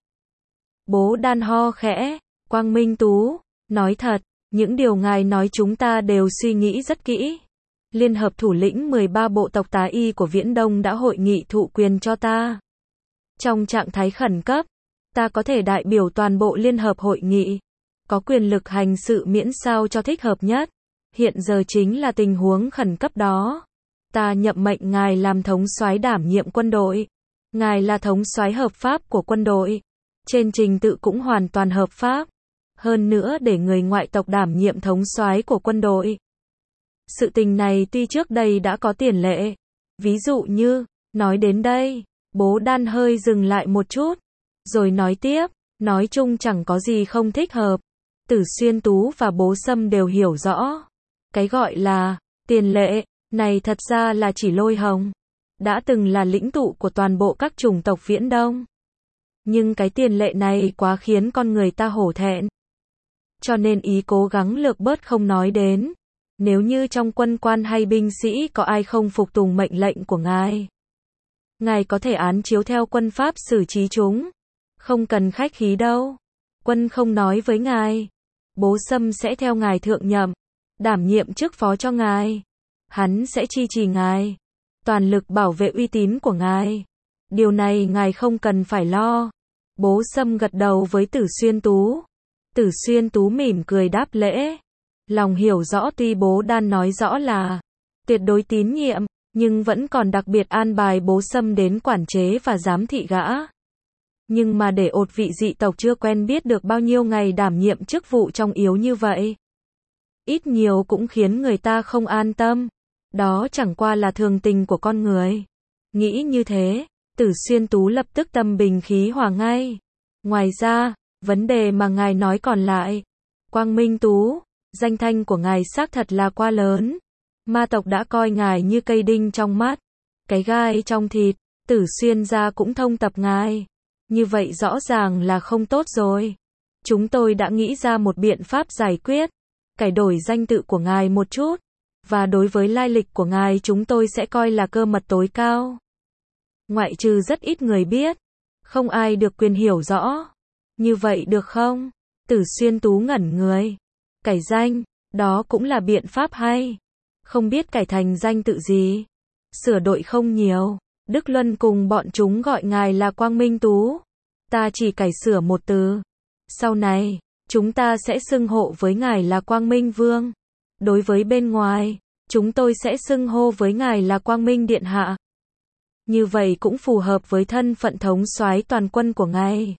Bố Đan ho khẽ, Quang Minh Tú, nói thật, những điều ngài nói chúng ta đều suy nghĩ rất kỹ. Liên hợp thủ lĩnh 13 bộ tộc tá y của Viễn Đông đã hội nghị thụ quyền cho ta. Trong trạng thái khẩn cấp, ta có thể đại biểu toàn bộ liên hợp hội nghị, có quyền lực hành sự miễn sao cho thích hợp nhất. Hiện giờ chính là tình huống khẩn cấp đó. Ta nhậm mệnh ngài làm thống soái đảm nhiệm quân đội. Ngài là thống soái hợp pháp của quân đội. Trên trình tự cũng hoàn toàn hợp pháp. Hơn nữa để người ngoại tộc đảm nhiệm thống soái của quân đội. Sự tình này tuy trước đây đã có tiền lệ. Ví dụ như, nói đến đây, bố Đan hơi dừng lại một chút, rồi nói tiếp, nói chung chẳng có gì không thích hợp. Tử Xuyên Tú và bố Sâm đều hiểu rõ. Cái gọi là tiền lệ này thật ra là chỉ Lôi Hồng đã từng là lĩnh tụ của toàn bộ các chủng tộc Viễn Đông. Nhưng cái tiền lệ này quá khiến con người ta hổ thẹn. Cho nên ý cố gắng lược bớt không nói đến. Nếu như trong quân quan hay binh sĩ có ai không phục tùng mệnh lệnh của ngài, ngài có thể án chiếu theo quân pháp xử trí chúng. Không cần khách khí đâu. Quân không nói với ngài. Bố Sâm sẽ theo ngài thượng nhậm, đảm nhiệm chức phó cho ngài. Hắn sẽ chi trì ngài, toàn lực bảo vệ uy tín của ngài. Điều này ngài không cần phải lo. Bố Sâm gật đầu với Tử Xuyên Tú. Tử Xuyên Tú mỉm cười đáp lễ. Lòng hiểu rõ tuy bố Đan nói rõ là tuyệt đối tín nhiệm, nhưng vẫn còn đặc biệt an bài bố Sâm đến quản chế và giám thị gã. Nhưng mà để ột vị dị tộc chưa quen biết được bao nhiêu ngày đảm nhiệm chức vụ trọng yếu như vậy, ít nhiều cũng khiến người ta không an tâm. Đó chẳng qua là thường tình của con người. Nghĩ như thế, Tử Xuyên Tú lập tức tâm bình khí hòa ngay. Ngoài ra, vấn đề mà ngài nói còn lại, Quang Minh Tú, danh thanh của ngài xác thật là quá lớn. Ma tộc đã coi ngài như cây đinh trong mắt, cái gai trong thịt. Tử Xuyên gia cũng thông tập ngài. Như vậy rõ ràng là không tốt rồi. Chúng tôi đã nghĩ ra một biện pháp giải quyết, cải đổi danh tự của ngài một chút. Và đối với lai lịch của ngài chúng tôi sẽ coi là cơ mật tối cao. Ngoại trừ rất ít người biết, không ai được quyền hiểu rõ. Như vậy được không? Tử Xuyên Tú ngẩn người. Cải danh, đó cũng là biện pháp hay. Không biết cải thành danh tự gì. Sửa đổi không nhiều. Đức Luân cùng bọn chúng gọi ngài là Quang Minh Tú. Ta chỉ cải sửa một từ. Sau này, chúng ta sẽ xưng hộ với ngài là Quang Minh Vương. Đối với bên ngoài, chúng tôi sẽ xưng hô với ngài là Quang Minh Điện Hạ. Như vậy cũng phù hợp với thân phận thống soái toàn quân của ngài.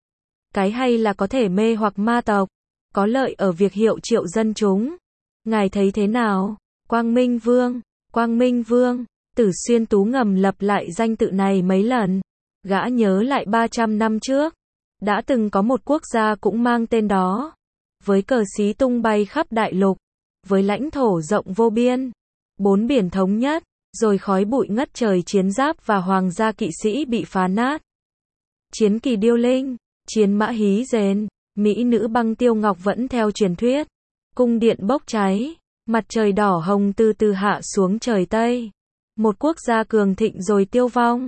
Cái hay là có thể mê hoặc ma tộc, có lợi ở việc hiệu triệu dân chúng. Ngài thấy thế nào? Quang Minh Vương, Quang Minh Vương. Tử Xuyên Tú ngầm lặp lại danh tự này mấy lần. Gã nhớ lại 300 năm trước, đã từng có một quốc gia cũng mang tên đó, với cờ xí tung bay khắp đại lục, với lãnh thổ rộng vô biên, 4 biển thống nhất, rồi khói bụi ngất trời, chiến giáp và hoàng gia kỵ sĩ bị phá nát. Chiến kỳ điêu linh, chiến mã hí rền, mỹ nữ băng tiêu ngọc vẫn theo truyền thuyết. Cung điện bốc cháy, mặt trời đỏ hồng từ từ hạ xuống trời Tây. Một quốc gia cường thịnh rồi tiêu vong.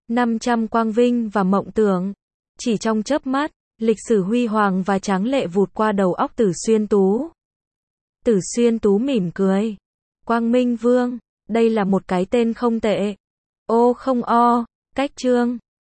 500 quang vinh và mộng tưởng. Chỉ trong chớp mắt, lịch sử huy hoàng và tráng lệ vụt qua đầu óc Tử Xuyên Tú. Tử Xuyên Tú mỉm cười. Quang Minh Vương, đây là một cái tên không tệ. Ô không o, cách chương.